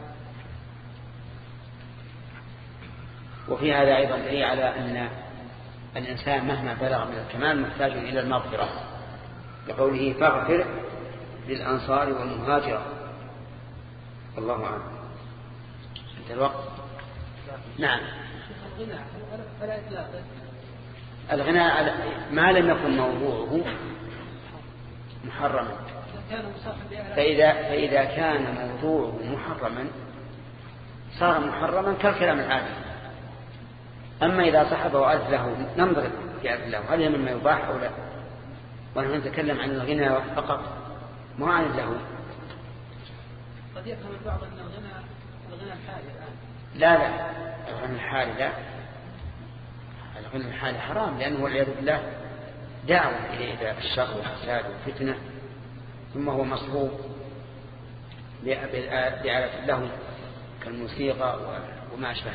وفي هذا أيضا دليل على أن الإنسان مهما بلغ من الكمال محتاج إلى المغفرة، لقوله فاغفر للأنصار والمهاجرة. الله أعلم. انت الوقت. نعم. الغناء ما لم يكن موضوعه محرما، فإذا, فإذا كان موضوعه محرما صار محرما كالكلام العادي. أما إذا صحبه وأذ له ننظر في أذ له هل هي مما يباح أو لا، ونحن نتكلم عن الغناء فقط ما عن اللهو. قد يفهم البعض أن الغناء الغناء الحالي الآن. لا لا الغناء الحالي لا، الغناء الحالي حرام، لأنه والعياذ بالله دعوة إلى الشر والفساد والفتنة، ثم هو مصروف بآلة اللهو كالموسيقى وما أشبه.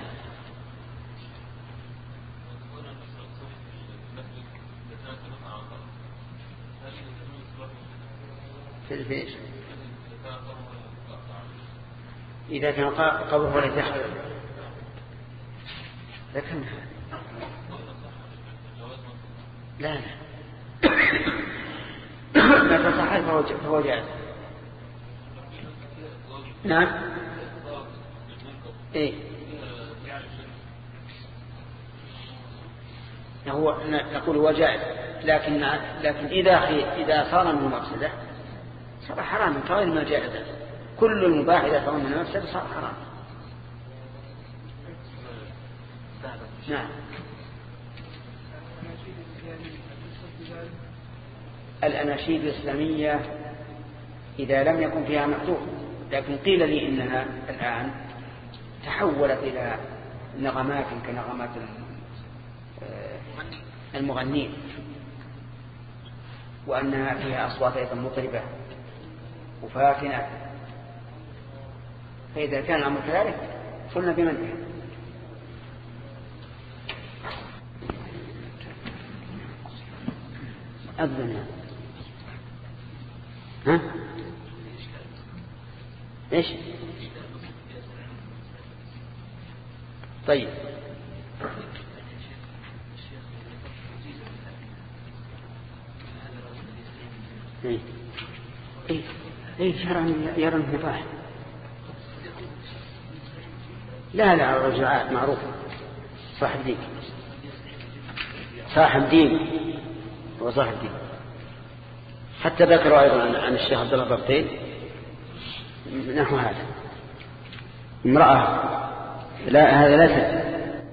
في إذا كان قبره ولا يدخل ذكرنا لا لا ما تصحيح فهو جائز. نعم إيه هو نقول هو جائز، لكن لكن إذا إذا صار من مفسدة صار حرام كغير ما جائز. كل المباح إذا صار من مفسدة صار حرام. نعم. الأناشيد الإسلامية إذا لم يكن فيها محذوف، لكن قيل لي إنها الآن تحولت إلى نغمات كنغمات المغنين، وأنها فيها أصوات أيضا مطربة وفاكنة، فإذا كان الأمر كذلك قلنا بمنها. أذن ها إيش طيب ايه ايه ايه شرعا يرى المباح. لا لا الرجعات معروف صاحب دين، صاحب دين هو صاحب دين. حتى ذكروا ايضا عن الشيخ عبد الله بطين نحو هذا امرأة لا هذا لا تد.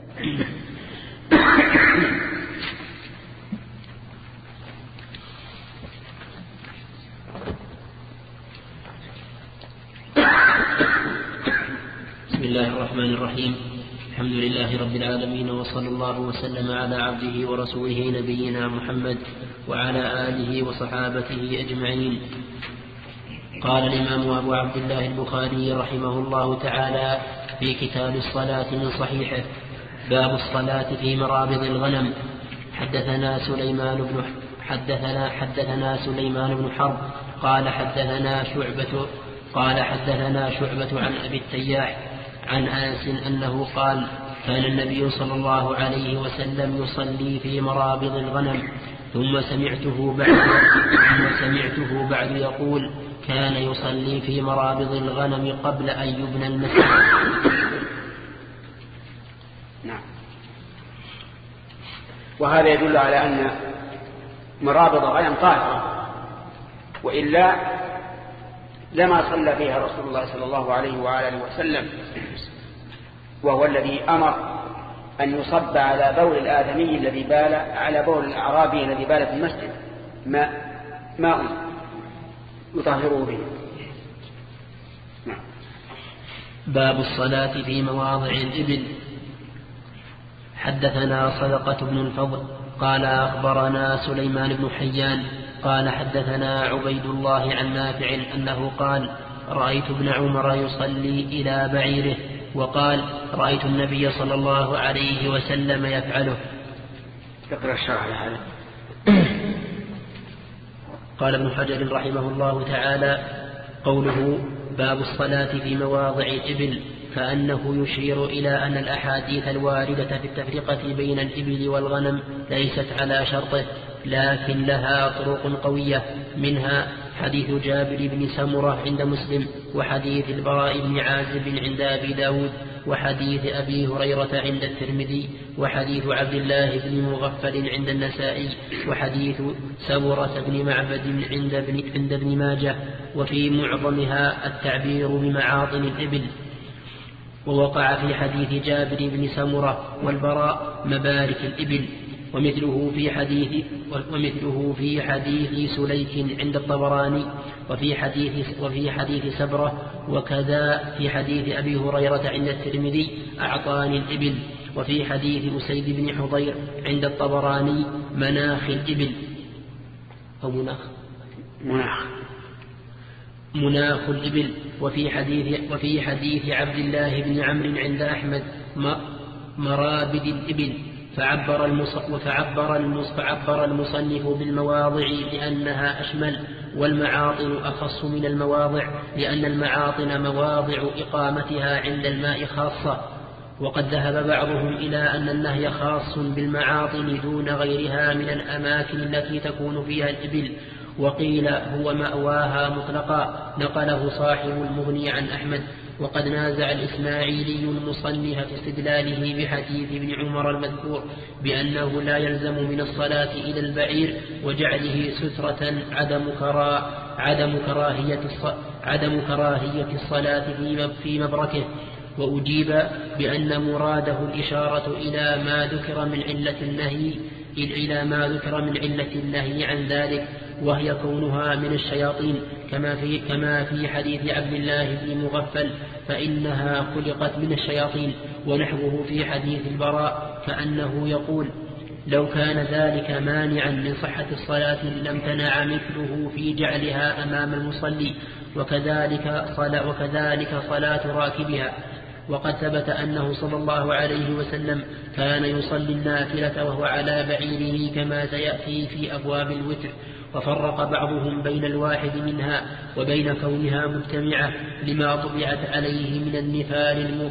بسم الله الرحمن الرحيم. الحمد لله رب العالمين، وصلى الله وسلم على عبده ورسوله نبينا محمد وعلى آله وصحابته أجمعين. قال الإمام أبو عبد الله البخاري رحمه الله تعالى في كتاب الصلاة من صحيحه: باب الصلاة في مرابض الغنم. حدثنا سليمان بن حدثنا حدثنا سليمان بن حرب قال حدثنا شعبة قال حدثنا شعبة عن أبي التياح عن أنس أنه قال كان النبي صلى الله عليه وسلم يصلي في مرابض الغنم ثم سمعته بعد ثم سمعته بعد يقول كان يصلي في مرابض الغنم قبل أن يبنى المسجد. نعم. وهذا يدل على أن مرابض الغنم طاهرة، وإلا لما صلى فيها رسول الله صلى الله عليه وآله وسلم، وهو الذي أمر أن يصب على بول الآدمي الذي بال على بول الأعرابي الذي بال في المسجد ماء ماء يطهره به. نعم. باب الصلاة في مواضع الإبل. حدثنا صدقة بن الفضل قال أخبرنا سليمان بن حيان قال حدثنا عبيد الله عن نافع أنه قال رأيت ابن عمر يصلي إلى بعيره، وقال رأيت النبي صلى الله عليه وسلم يفعله. اقرأ الشرح لهذا. قال ابن حجر رحمه الله تعالى قوله باب الصلاة في مواضع الإبل كأنه يشير إلى أن الأحاديث الواردة في التفرقة بين الإبل والغنم ليست على شرطه، لكن لها طرق قوية، منها حديث جابر بن سمرة عند مسلم، وحديث البراء بن عازب عند أبي داود، وحديث أبي هريرة عند الترمذي، وحديث عبد الله بن مغفل عند النسائي، وحديث سمرة بن معبد عند ابن, عند ابن ماجه. وفي معظمها التعبير بمعاطن الإبل. ووقع في حديث جابر بن سمرة والبراء مبارك الإبل، ومثله في حديث ومثله في حديث سليك عند الطبراني، وفي حديث وفي حديث سبرة، وكذا في حديث أبي هريرة عند الترمذي أعطاني الإبل، وفي حديث أسيد بن حضير عند الطبراني مناخ الإبل أو مناخ مناخ مناخ الإبل. وفي حديث وفي حديث عبد الله بن عمرو عند أحمد مرابد الإبل. فعبر المص... فعبر, المص... فعبر المصنف بالمواضع لأنها أشمل، والمعاطن أخص من المواضع، لأن المعاطن مواضع إقامتها عند الماء خاصة. وقد ذهب بعضهم إلى أن النهي خاص بالمعاطن دون غيرها من الأماكن التي تكون فيها الإبل، وقيل هو مأواها مطلقا، نقله صاحب المغني عن أحمد. وقد نازع الإسماعيلي المصنف في استدلاله بحديث ابن عمر المذكور بأنه لا يلزم من الصلاة إلى البعير وجعله سترة عدم كرا عدم كراهية عدم كراهية الصلاة في مبركه. وأجيب بأن مراده الإشارة إلى ما ذكر من علة النهي إلى ما ذكر من علة النهي عن ذلك، وهي كونها من الشياطين، كما في كما في حديث عبد الله بن مغفل فإنها خلقت من الشياطين. ونحوه في حديث البراء كأنه يقول لو كان ذلك مانعا من صحة الصلاة لم تنع مثله في جعلها أمام المصلي، وكذلك صلاة, وكذلك صلاة راكبها. وقد ثبت أنه صلى الله عليه وسلم كان يصلي النافلة وهو على بعيره كما سيأتي في أبواب الوتر. وفرق بعضهم بين الواحد منها وبين كونها مجتمعة لما طبعت عليه من النفال الم...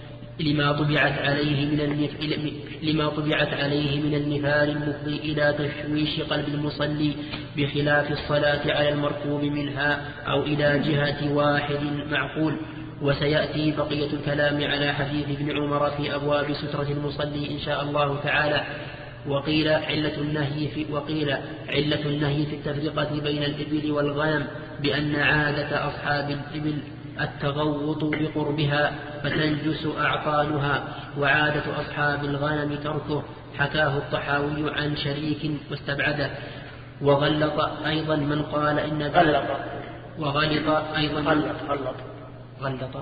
لما طبعت عليه من النف... لما طبعت عليه من النفال المفضي إلى تشويش قلب المصلي، بخلاف الصلاة على المركوب منها أو إلى جهة واحد معقول. وسيأتي بقية الكلام على حديث ابن عمر في أبواب سترة المصلي إن شاء الله تعالى. وقيل علة النهي في وقيل علة النهي في التفرقة بين الإبل والغنم بأن عادة أصحاب الإبل التغوط بقربها فتنجس أعطانها، وعادة أصحاب الغنم تركه، حكاه الطحاوي عن شريك واستبعده. وغلط أيضا من قال إن ذلك وغلط أيضا غلط غلط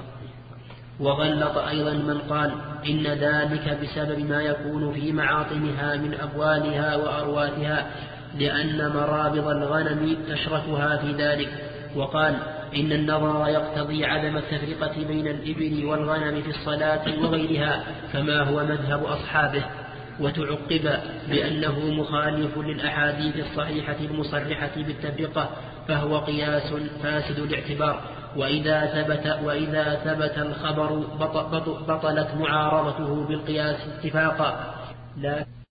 وغلط أيضا من قال إن ذلك بسبب ما يكون في معاطنها من أبوالها وأرواتها، لأن مرابض الغنم تشرفها في ذلك. وقال إن النظر يقتضي عدم التفرقة بين الإبل والغنم في الصلاة وغيرها كما هو مذهب أصحابه. وتعقب بأنه مخالف للأحاديث الصحيحة المصرحة بالتفرقة، فهو قياس فاسد الاعتبار، وإذا ثبت, وإذا ثبت الخبر بطلت معارضته بالقياس اتفاقا. لا